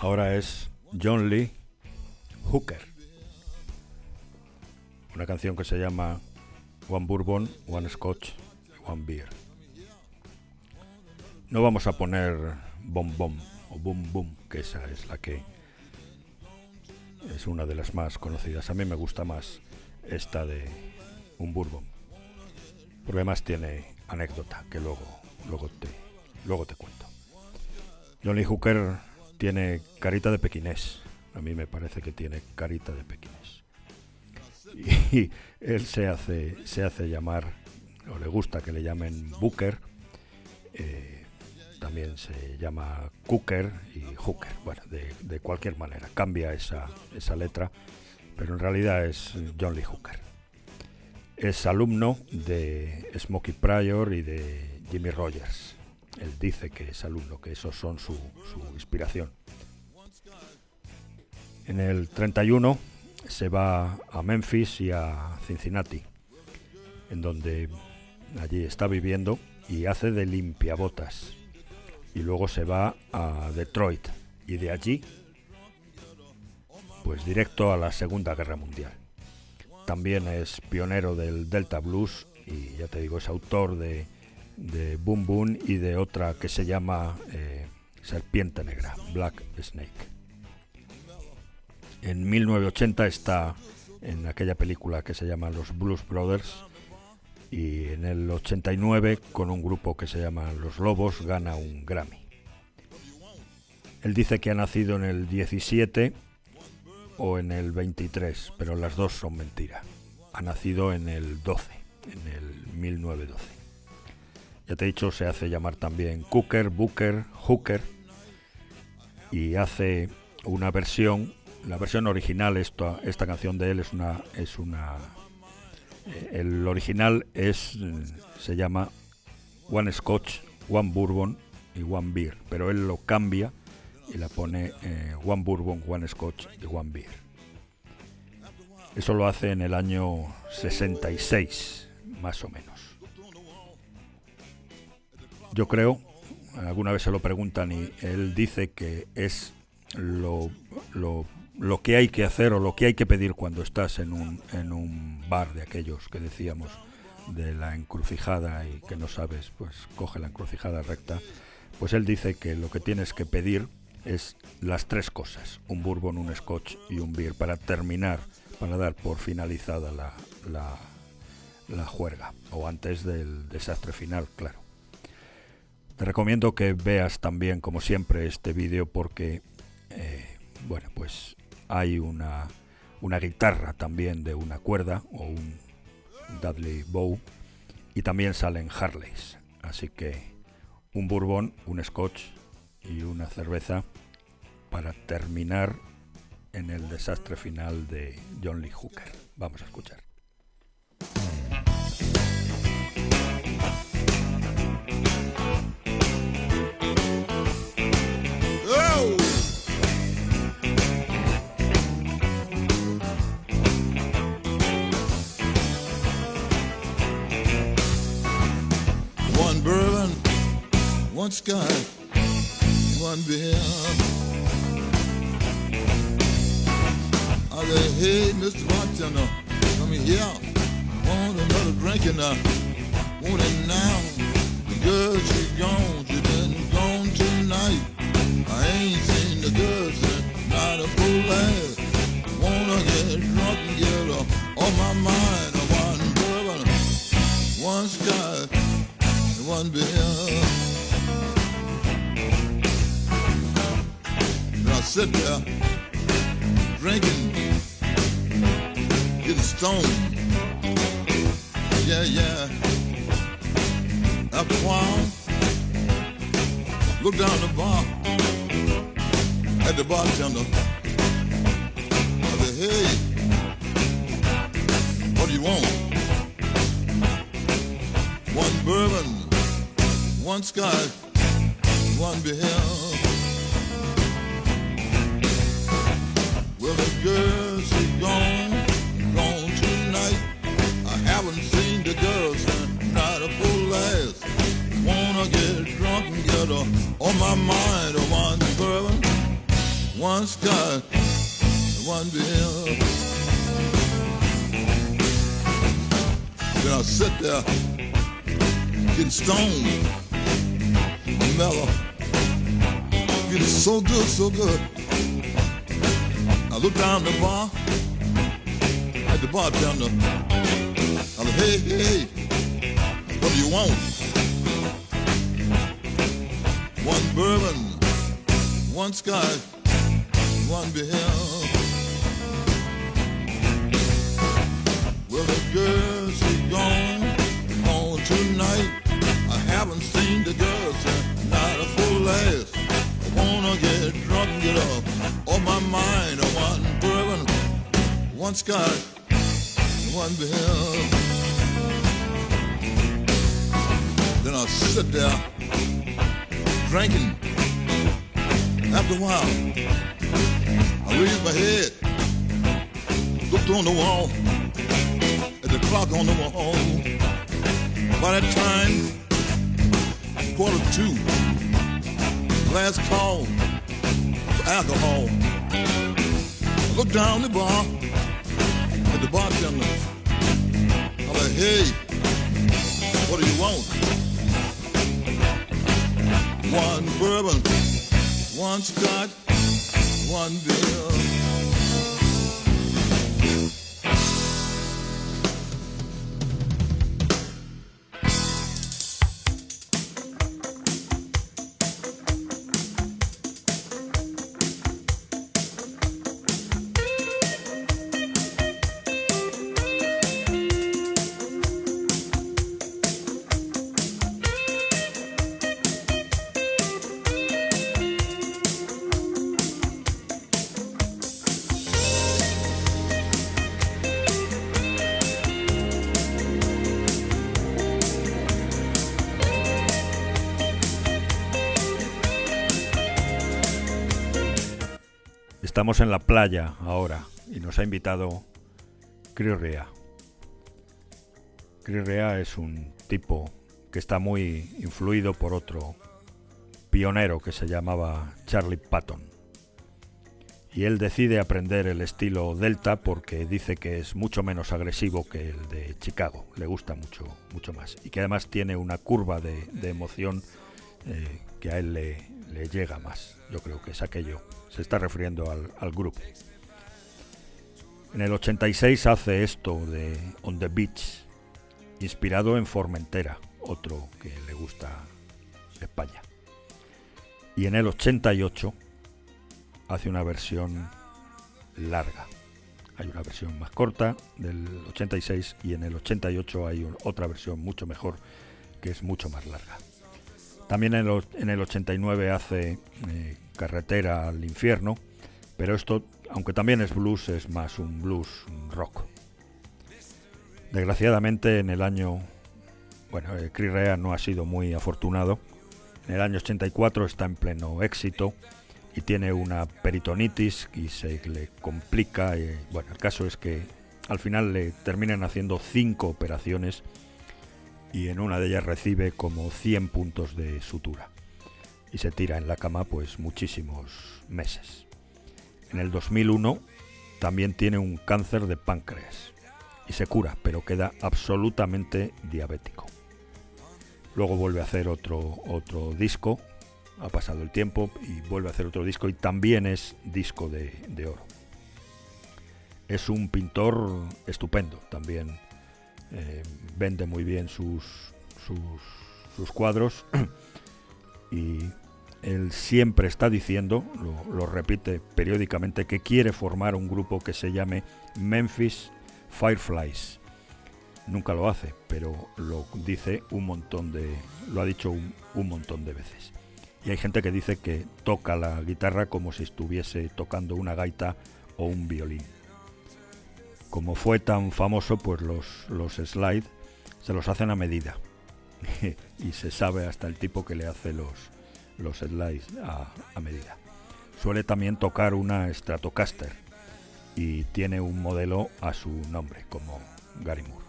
ahora es John Lee Hooker. Una canción que se llama One Bourbon, One Scotch, One Beer. No vamos a poner Bom Bom o Boom Boom, que esa es la que es una de las más conocidas. A mí me gusta más esta de un Bourbon, porque además tiene anécdota que luego te cuento. John Lee Hooker tiene carita de pequinés. A mí me parece que tiene carita de pequinés. Y él se hace llamar, o le gusta que le llamen Booker. También se llama Cooker y Hooker. Bueno, de cualquier manera, cambia esa letra, pero en realidad es John Lee Hooker. Es alumno de Smokey Pryor y de Jimmy Rogers. Él dice que es alumno, que esos son su inspiración. En el 31 se va a Memphis y a Cincinnati, en donde allí está viviendo y hace de limpiabotas. Y luego se va a Detroit y de allí pues directo a la Segunda Guerra Mundial. También es pionero del Delta Blues y ya te digo, es autor de Boom Boom y de otra que se llama Serpiente Negra, Black Snake. En 1980 está en aquella película que se llama Los Blues Brothers, y en el 89 con un grupo que se llama Los Lobos gana un Grammy. Él dice que ha nacido en el 17 o en el 23, pero las dos son mentira. Ha nacido en el 12, en el 1912. Ya te he dicho, se hace llamar también Cooker, Booker, Hooker, y hace una versión. La versión original, esta canción de él es una el original se llama One Scotch, One Bourbon y One Beer, pero él lo cambia y la pone One Bourbon, One Scotch y One Beer. Eso lo hace en el año 66, más o menos. Yo creo, alguna vez se lo preguntan y él dice que es lo que hay que hacer o lo que hay que pedir cuando estás en un bar de aquellos que decíamos de la encrucijada y que no sabes, pues coge la encrucijada recta. Pues él dice que lo que tienes que pedir es las tres cosas: un bourbon, un scotch y un beer, para terminar, para dar por finalizada la juerga, o antes del desastre final, claro. Te recomiendo que veas también, como siempre, este vídeo porque bueno, pues hay una guitarra también de una cuerda o un Dudley Bow, y también salen Harleys. Así que un bourbon, un scotch y una cerveza para terminar en el desastre final de John Lee Hooker. Vamos a escuchar.
One bourbon, one scotch, one beer. I said, hey, Mr. Bartender, come here. Want another drink and I want it now. The girl, she gone, she been gone tonight. I ain't seen the girl since not a full last. Wanna get drunk and get her on my mind. One bourbon, one scotch, one beer. And I sit there drinking, getting stoned. Yeah. After a while, look down the bar at the bartender. I said, hey, what do you want? One bourbon, one scotch, one beer. Well, the girl, she gone tonight. I haven't seen the girl since not a full last. Wanna get drunk and get her on my mind. One bourbon, one sky, one bill. Then I sit there, getting stoned, mellow, getting so good, so good. I look down the bar, at the bartender. I said, hey, hey, what do you want? One bourbon, one scotch, one beer. Well, the girl, she's gone on tonight. I haven't seen the girl since not a full last. I wanna get drunk and get off my mind. One bourbon, one scotch, one beer. Then I sit there drinking. After a while, I raised my head, looked on the wall, at the clock on the wall. By that time, 1:45, last call for alcohol. I looked down the bar at the bartender. I said, hey, what do you want? One bourbon, one scotch, one beer.
Estamos en la playa ahora y nos ha invitado Chris Rea. Chris Rea es un tipo que está muy influido por otro pionero que se llamaba Charlie Patton. Y él decide aprender el estilo Delta porque dice que es mucho menos agresivo que el de Chicago. Le gusta mucho más. Y que además tiene una curva de emoción que a él le llega más. Yo creo que es aquello. Se está refiriendo al grupo. En el 86 hace esto de On the Beach, inspirado en Formentera, otro que le gusta España. Y en el 88 hace una versión larga. Hay una versión más corta del 86 y en el 88 hay otra versión mucho mejor que es mucho más larga. También en el 89 hace Carretera al Infierno, pero esto, aunque también es blues, es más un blues rock. Desgraciadamente en el año... Chris Rea no ha sido muy afortunado. En el año 84 está en pleno éxito y tiene una peritonitis y se le complica. El caso es que al final le terminan haciendo 5 operaciones y en una de ellas recibe como 100 puntos de sutura y se tira en la cama pues muchísimos meses. En el 2001 también tiene un cáncer de páncreas y se cura, pero queda absolutamente diabético. Luego vuelve a hacer otro disco, ha pasado el tiempo y vuelve a hacer otro disco y también es disco de oro. Es un pintor estupendo, también vende muy bien sus cuadros y él siempre está diciendo, lo repite periódicamente, que quiere formar un grupo que se llame Memphis Fireflies. Nunca lo hace, pero lo dice lo ha dicho un montón de veces. Y hay gente que dice que toca la guitarra como si estuviese tocando una gaita o un violín. Como fue tan famoso, pues los slide se los hacen a medida. Y se sabe hasta el tipo que le hace los slides a medida. Suele también tocar una Stratocaster y tiene un modelo a su nombre, como Gary Moore.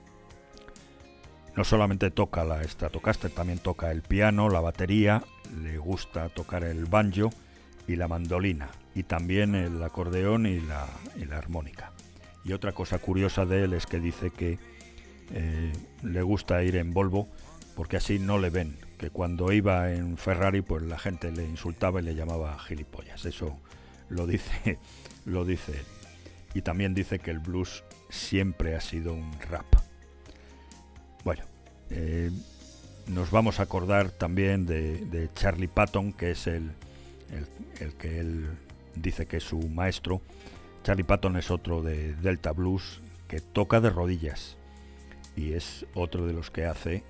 No solamente toca la Stratocaster, también toca el piano, la batería, le gusta tocar el banjo y la mandolina, y también el acordeón y la armónica. Y otra cosa curiosa de él es que dice que le gusta ir en Volvo porque así no le ven, que cuando iba en Ferrari pues la gente le insultaba y le llamaba gilipollas. Eso lo dice él. Y también dice que el blues siempre ha sido un rap. Bueno, nos vamos a acordar también de Charlie Patton, que es el que él dice que es su maestro. Charlie Patton es otro de Delta Blues que toca de rodillas y es otro de los que hace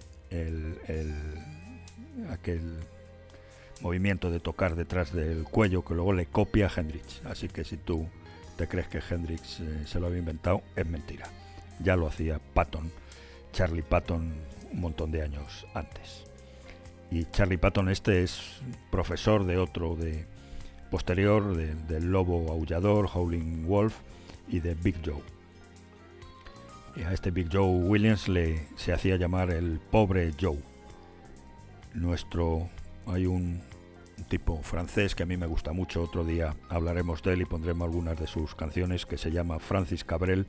aquel movimiento de tocar detrás del cuello que luego le copia a Hendrix. Así que si tú te crees que Hendrix se lo había inventado, es mentira. Ya lo hacía Charlie Patton, un montón de años antes. Y Charlie Patton es profesor de otro posterior, del Lobo Aullador, Howlin' Wolf, y de Big Joe. Y a este Big Joe Williams se hacía llamar el Pobre Joe. Hay un tipo francés que a mí me gusta mucho, otro día hablaremos de él y pondremos algunas de sus canciones, que se llama Francis Cabrel,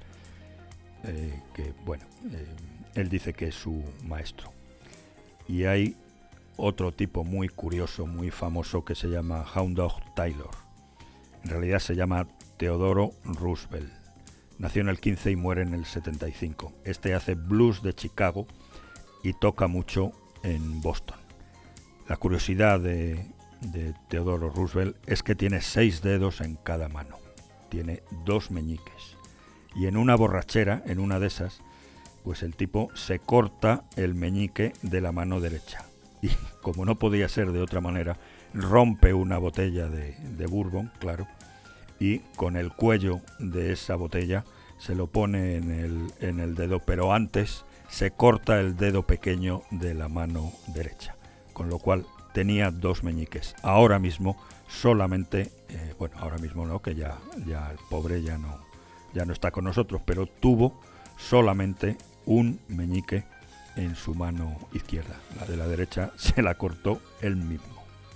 él dice que es su maestro. Y hay otro tipo muy curioso, muy famoso, que se llama Hound Dog Taylor. En realidad se llama Theodore Roosevelt. Nació en el 15 y muere en el 75. Este hace blues de Chicago y toca mucho en Boston. La curiosidad de Theodore Roosevelt es que tiene 6 dedos en cada mano. Tiene 2 meñiques. Y en una borrachera, en una de esas, pues el tipo se corta el meñique de la mano derecha. Y como no podía ser de otra manera, rompe una botella de bourbon, claro, y con el cuello de esa botella se lo pone en el dedo, pero antes se corta el dedo pequeño de la mano derecha, con lo cual tenía 2 meñiques. Ahora mismo solamente, ahora mismo no, que ya el pobre ya no está con nosotros, pero tuvo solamente un meñique en su mano izquierda. La de la derecha se la cortó él mismo.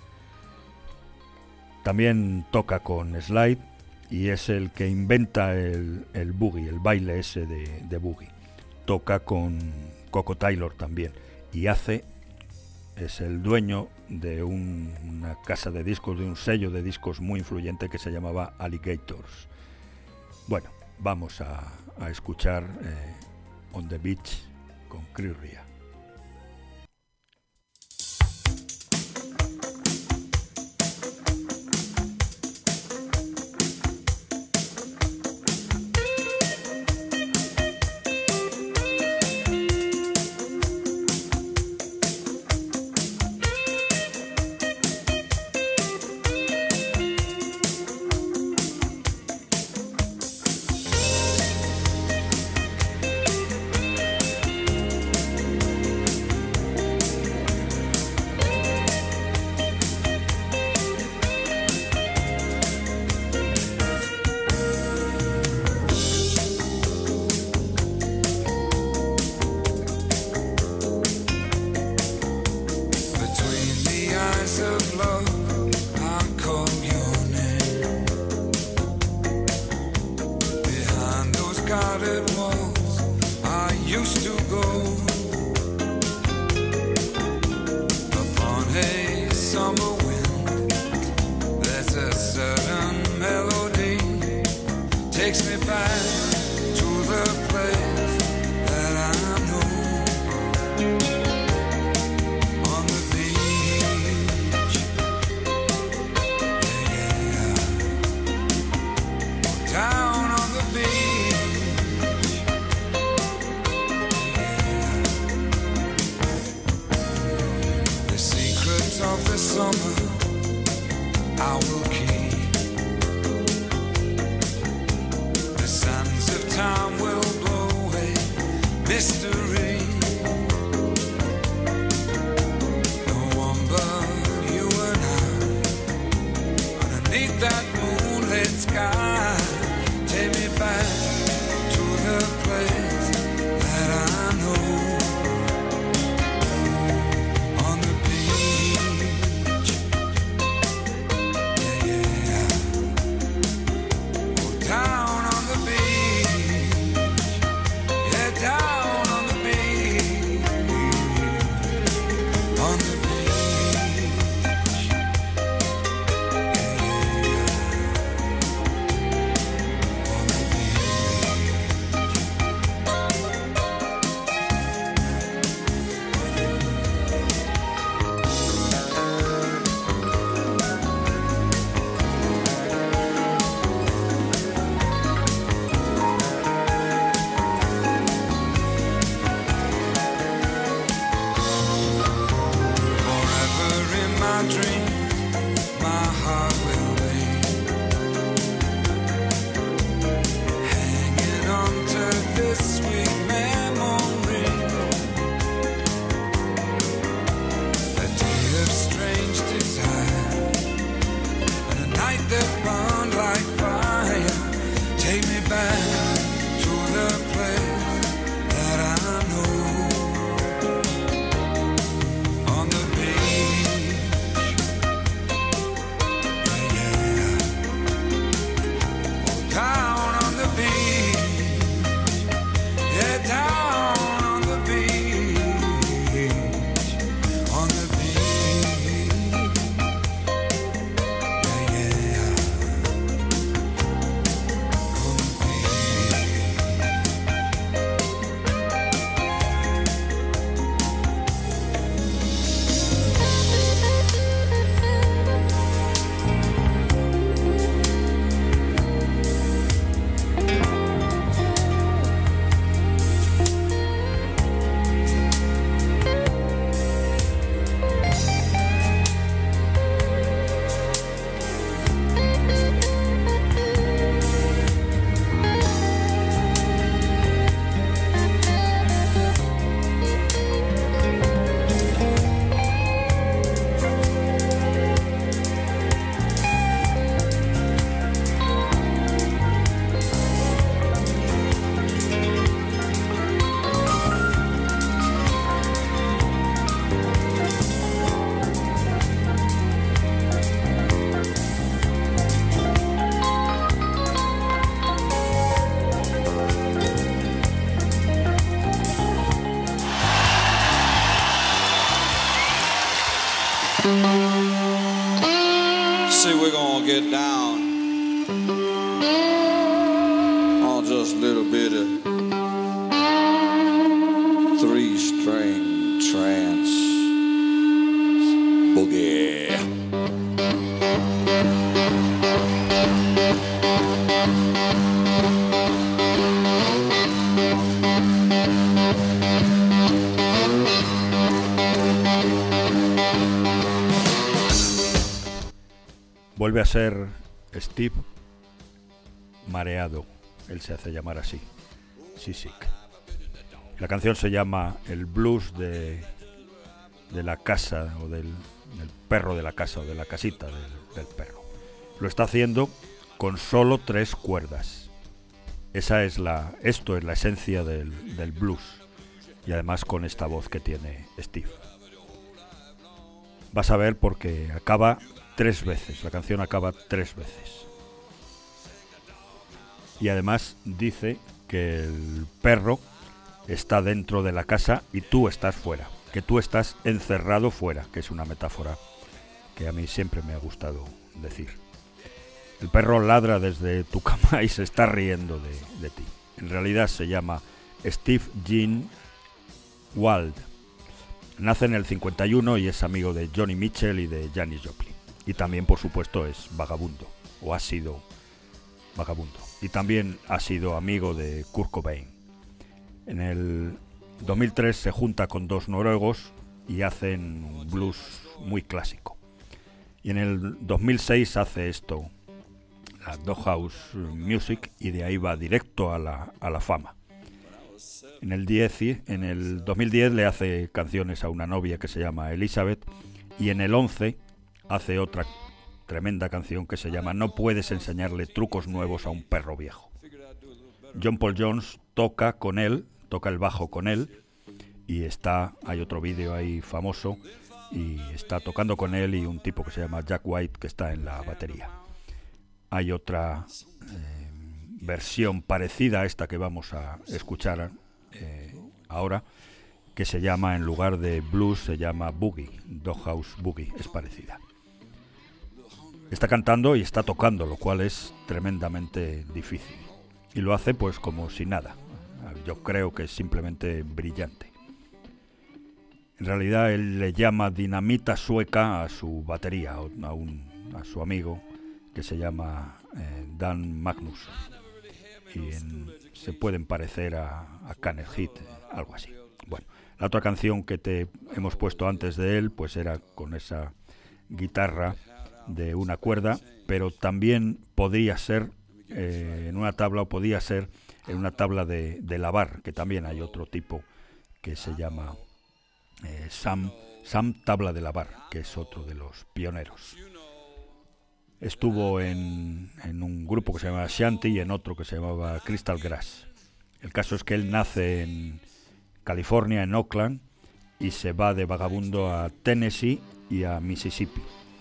También toca con slide y es el que inventa el boogie, el baile ese de boogie. Toca con Coco Taylor también y es el dueño de una casa de discos, de un sello de discos muy influyente que se llamaba Alligators. Bueno, vamos a escuchar On the Beach con Chris Rea.
a three-string trance boogie.
Vuelve a ser Steve mareado, él se hace llamar así, Seasick. La canción se llama El blues de la casa, o del perro de la casa, o de la casita del perro. Lo está haciendo con solo 3 cuerdas. Esto es la esencia del blues, y además con esta voz que tiene Steve. Vas a ver porque acaba 3 veces, la canción acaba 3 veces. Y además dice que el perro está dentro de la casa y tú estás fuera, que tú estás encerrado fuera, que es una metáfora que a mí siempre me ha gustado decir. El perro ladra desde tu cama y se está riendo de ti. En realidad se llama Steve Gene Wald. Nace en el 51 y es amigo de Johnny Mitchell y de Janis Joplin. Y también, por supuesto, es vagabundo, o ha sido vagabundo. Y también ha sido amigo de Kurt Cobain. En el 2003 se junta con 2 noruegos y hacen un blues muy clásico. Y en el 2006 hace esto, la Doghouse Music, y de ahí va directo a la fama. En el 2010 le hace canciones a una novia que se llama Elizabeth, y en el 11 hace otra tremenda canción que se llama No puedes enseñarle trucos nuevos a un perro viejo. John Paul Jones toca el bajo con él, y hay otro vídeo ahí famoso, y está tocando con él y un tipo que se llama Jack White que está en la batería. Hay otra versión parecida a esta que vamos a escuchar ahora, que se llama, en lugar de blues, se llama boogie, Doghouse Boogie, es parecida. Está cantando y está tocando, lo cual es tremendamente difícil. Y lo hace pues como si nada. Yo creo que es simplemente brillante. En realidad él le llama dinamita sueca a su batería, a su amigo que se llama Dan Magnusson. Y se pueden parecer a Can't Hit, algo así. Bueno, la otra canción que te hemos puesto antes de él pues era con esa guitarra de una cuerda, pero también podría ser en una tabla, o podía ser en una tabla de lavar, que también hay otro tipo que se llama Sam Tabla de Lavar, que es otro de los pioneros. Estuvo en un grupo que se llamaba Shanty y en otro que se llamaba Crystal Grass. El caso es que él nace en California, en Oakland, y se va de vagabundo a Tennessee y a Mississippi.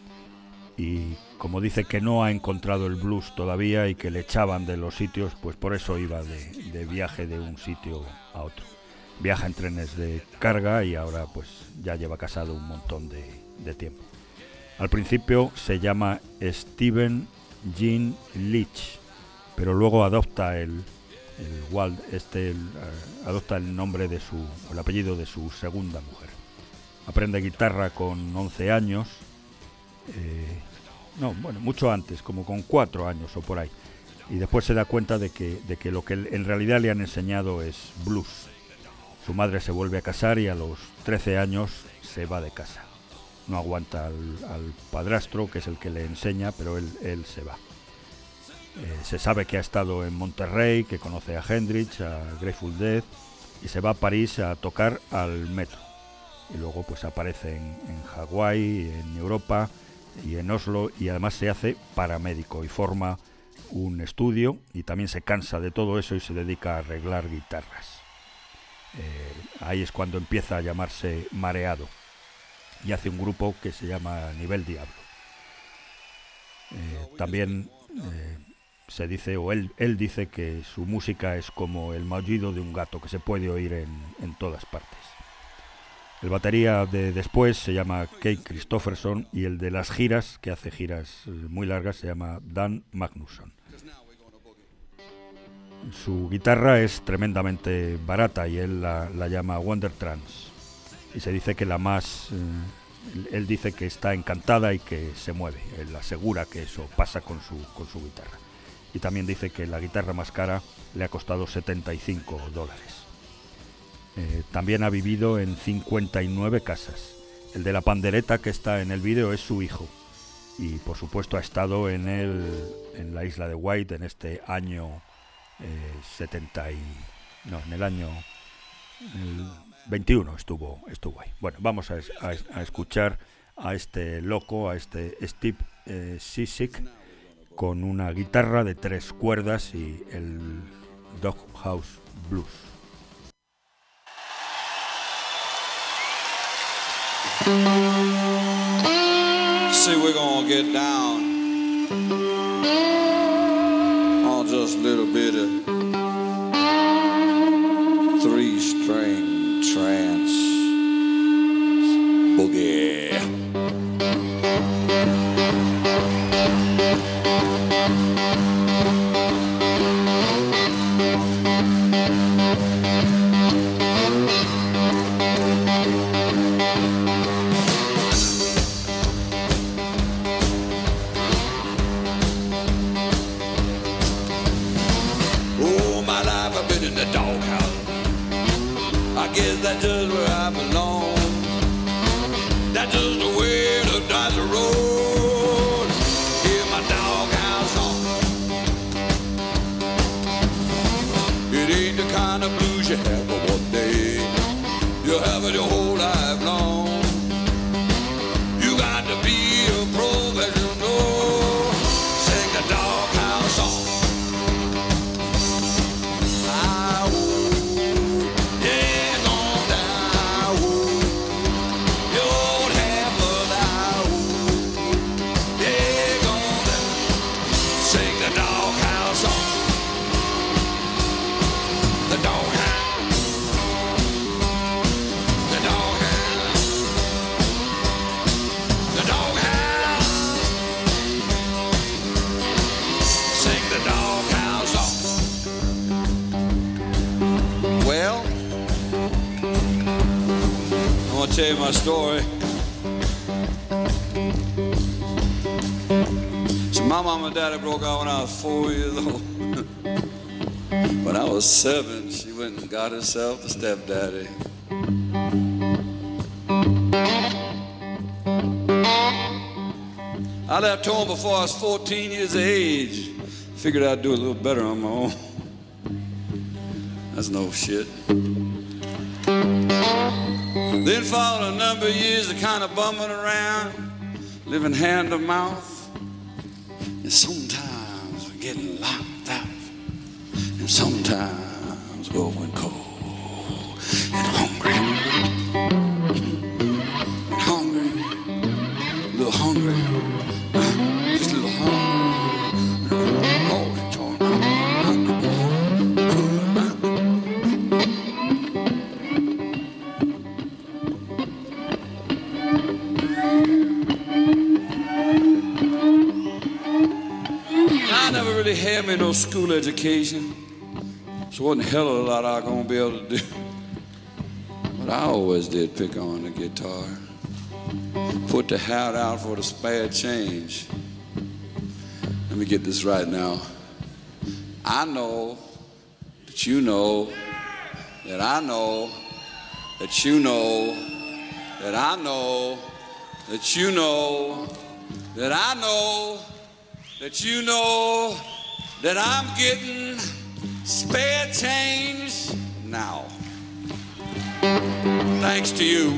Y como dice que no ha encontrado el blues todavía y que le echaban de los sitios, pues por eso iba de viaje de un sitio a otro. Viaja en trenes de carga y ahora pues ya lleva casado un montón de tiempo. Al principio se llama Stephen Gene Leach, pero luego adopta adopta el nombre el apellido de su segunda mujer. Aprende guitarra con 11 años. Mucho antes, como con 4 años o por ahí. Y después se da cuenta de que lo que en realidad le han enseñado es blues. Su madre se vuelve a casar y a los 13 años se va de casa. No aguanta al padrastro, que es el que le enseña, pero él se va. Se sabe que ha estado en Monterrey, que conoce a Hendrix, a Grateful Dead, y se va a París a tocar al Metro. Y luego pues aparece en Hawái, en Europa y en Oslo, y además se hace paramédico y forma un estudio, y también se cansa de todo eso y se dedica a arreglar guitarras. Ahí es cuando empieza a llamarse Mareado, y hace un grupo que se llama Nivel Diablo. También se dice, o él dice, que su música es como el maullido de un gato, que se puede oír en todas partes. El batería de después se llama Keith Christopherson, y el de las giras, que hace giras muy largas, se llama Dan Magnusson. Su guitarra es tremendamente barata y él la llama Wonder Trance. Y se dice que la más... él dice que está encantada y que se mueve. Él asegura que eso pasa con su guitarra. Y también dice que la guitarra más cara le ha costado $75. También ha vivido en 59 casas. El de la pandereta que está en el vídeo es su hijo. Y por supuesto ha estado en la isla de White en este año en el año 21 estuvo ahí. Bueno, vamos a escuchar a este loco, a este Steve Sissik, con una guitarra de 3 cuerdas y el Doghouse Blues.
See, we're gonna get down on just a little bit of 3-string trance boogie. Guess that's just where I belong. That's just the way to dodge the road. Hear my doghouse song. It ain't the kind of blues you have for one day. You have it your whole life long. You got to be a professional. Sing the doghouse song. Tell you my story. So my mom and daddy broke out when I was 4 years old. When I was 7, she went and got herself a stepdaddy. I left home before I was 14 years of age. Figured I'd do a little better on my own. That's no shit. Then followed a number of years of kind of bumming around, living hand to mouth, and sometimes getting locked out, and sometimes going cold and hungry, a little hungry, just a little hungry. Oh, had me no school education, so wasn't a hell of a lot I was gonna be able to do. But I always did pick on the guitar, put the hat out for the spare change. Let me get this right now. I know that you know that I know that you know that I know that you know that I know that you know that I'm getting spare change now. Thanks to you.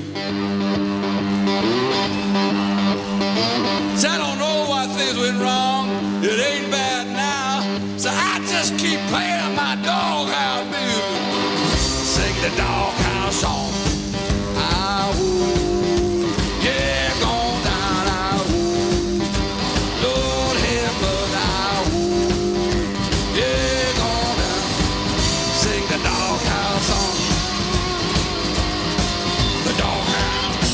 So I don't know why things went wrong. It ain't bad now. So I just keep playing my doghouse music. Sing the doghouse song. I will, yeah, gone down. I will, Lord have mercy. I will, yeah, gone down. Sing the doghouse song. The doghouse.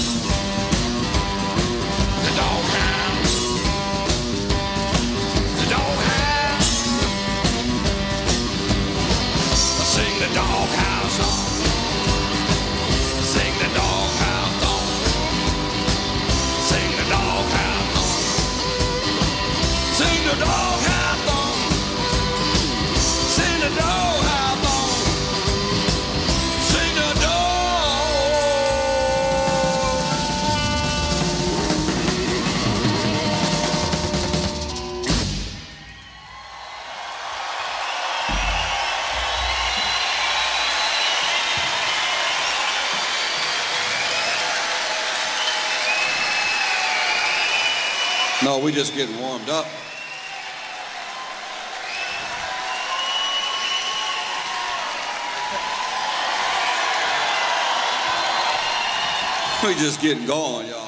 The doghouse. The doghouse. No, we just getting warmed up. We just getting going, y'all.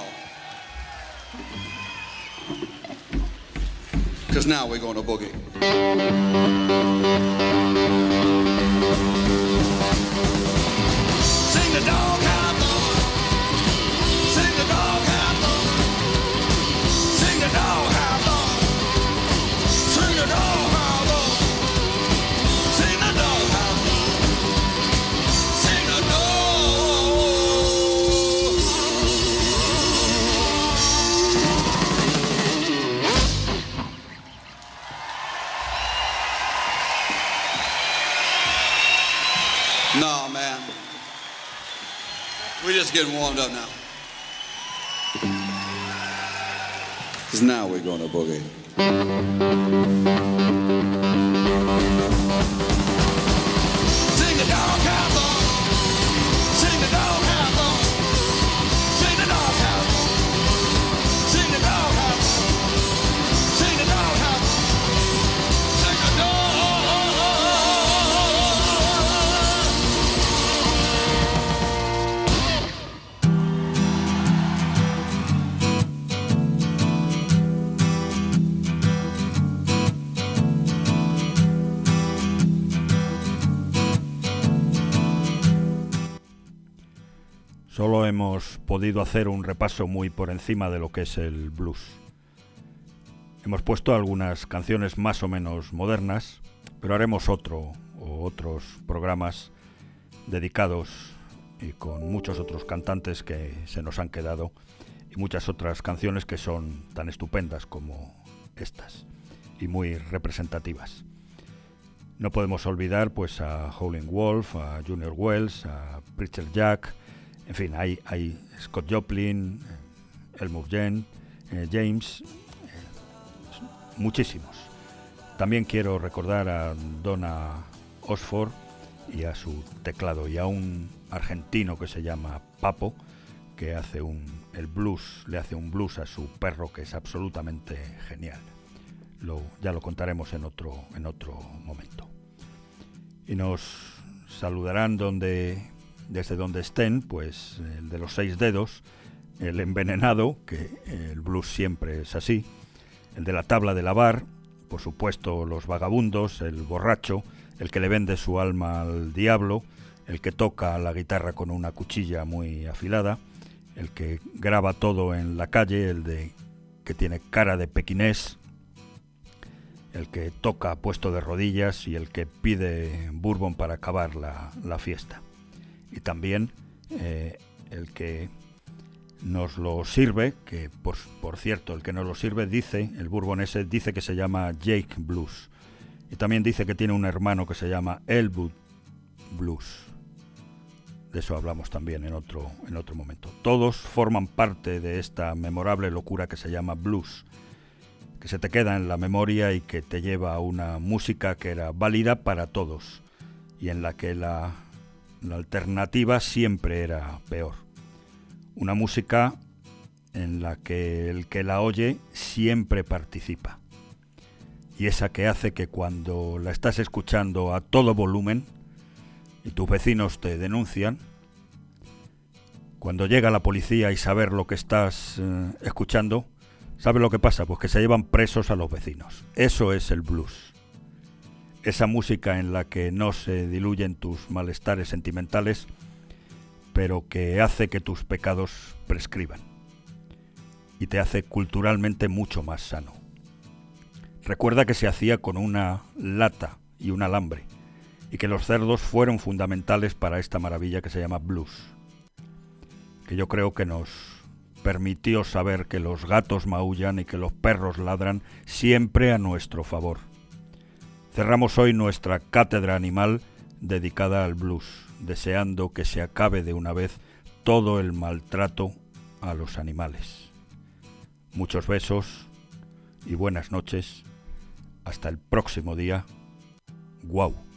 Because now we're going to boogie. Sing the dog house blues. Sing the dog house blues. Sing the dog house blues. Sing the dog house blues. Sing the dog house blues. Sing the dog. No, man. We're just getting warmed up now. Because now we're going to boogie. Sing the dog house blues. Sing the dog house blues. Sing the dog house blues. Sing the dog house blues. Sing the dog house blues. Sing the dog.
Solo hemos podido hacer un repaso muy por encima de lo que es el blues. Hemos puesto algunas canciones más o menos modernas, pero haremos otros programas dedicados y con muchos otros cantantes que se nos han quedado y muchas otras canciones que son tan estupendas como estas y muy representativas. No podemos olvidar pues a Howlin' Wolf, a Junior Wells, a Preacher Jack. En fin, hay Scott Joplin, Elmer James, muchísimos. También quiero recordar a Donna Osford y a su teclado y a un argentino que se llama Papo, que hace el blues, le hace un blues a su perro que es absolutamente genial. Ya lo contaremos en otro momento. Y nos saludarán desde donde estén, pues el de los 6 dedos, el envenenado, que el blues siempre es así, el de la tabla de lavar, por supuesto los vagabundos, el borracho, el que le vende su alma al diablo, el que toca la guitarra con una cuchilla muy afilada, el que graba todo en la calle, que tiene cara de pequinés, el que toca puesto de rodillas y el que pide bourbon para acabar la fiesta. Y también el que nos lo sirve, que por cierto, el que nos lo sirve el bourbon ese dice que se llama Jake Blues. Y también dice que tiene un hermano que se llama Elwood Blues. De eso hablamos también en otro momento. Todos forman parte de esta memorable locura que se llama blues, que se te queda en la memoria y que te lleva a una música que era válida para todos y en la que la alternativa siempre era peor. Una música en la que el que la oye siempre participa. Y esa que hace que cuando la estás escuchando a todo volumen y tus vecinos te denuncian, cuando llega la policía y saber lo que estás escuchando, ¿sabes lo que pasa? Pues que se llevan presos a los vecinos. Eso es el blues. Esa música en la que no se diluyen tus malestares sentimentales, pero que hace que tus pecados prescriban y te hace culturalmente mucho más sano. Recuerda que se hacía con una lata y un alambre y que los cerdos fueron fundamentales para esta maravilla que se llama blues, que yo creo que nos permitió saber que los gatos maullan y que los perros ladran siempre a nuestro favor. Cerramos hoy nuestra cátedra animal dedicada al blues, deseando que se acabe de una vez todo el maltrato a los animales. Muchos besos y buenas noches. Hasta el próximo día. Guau.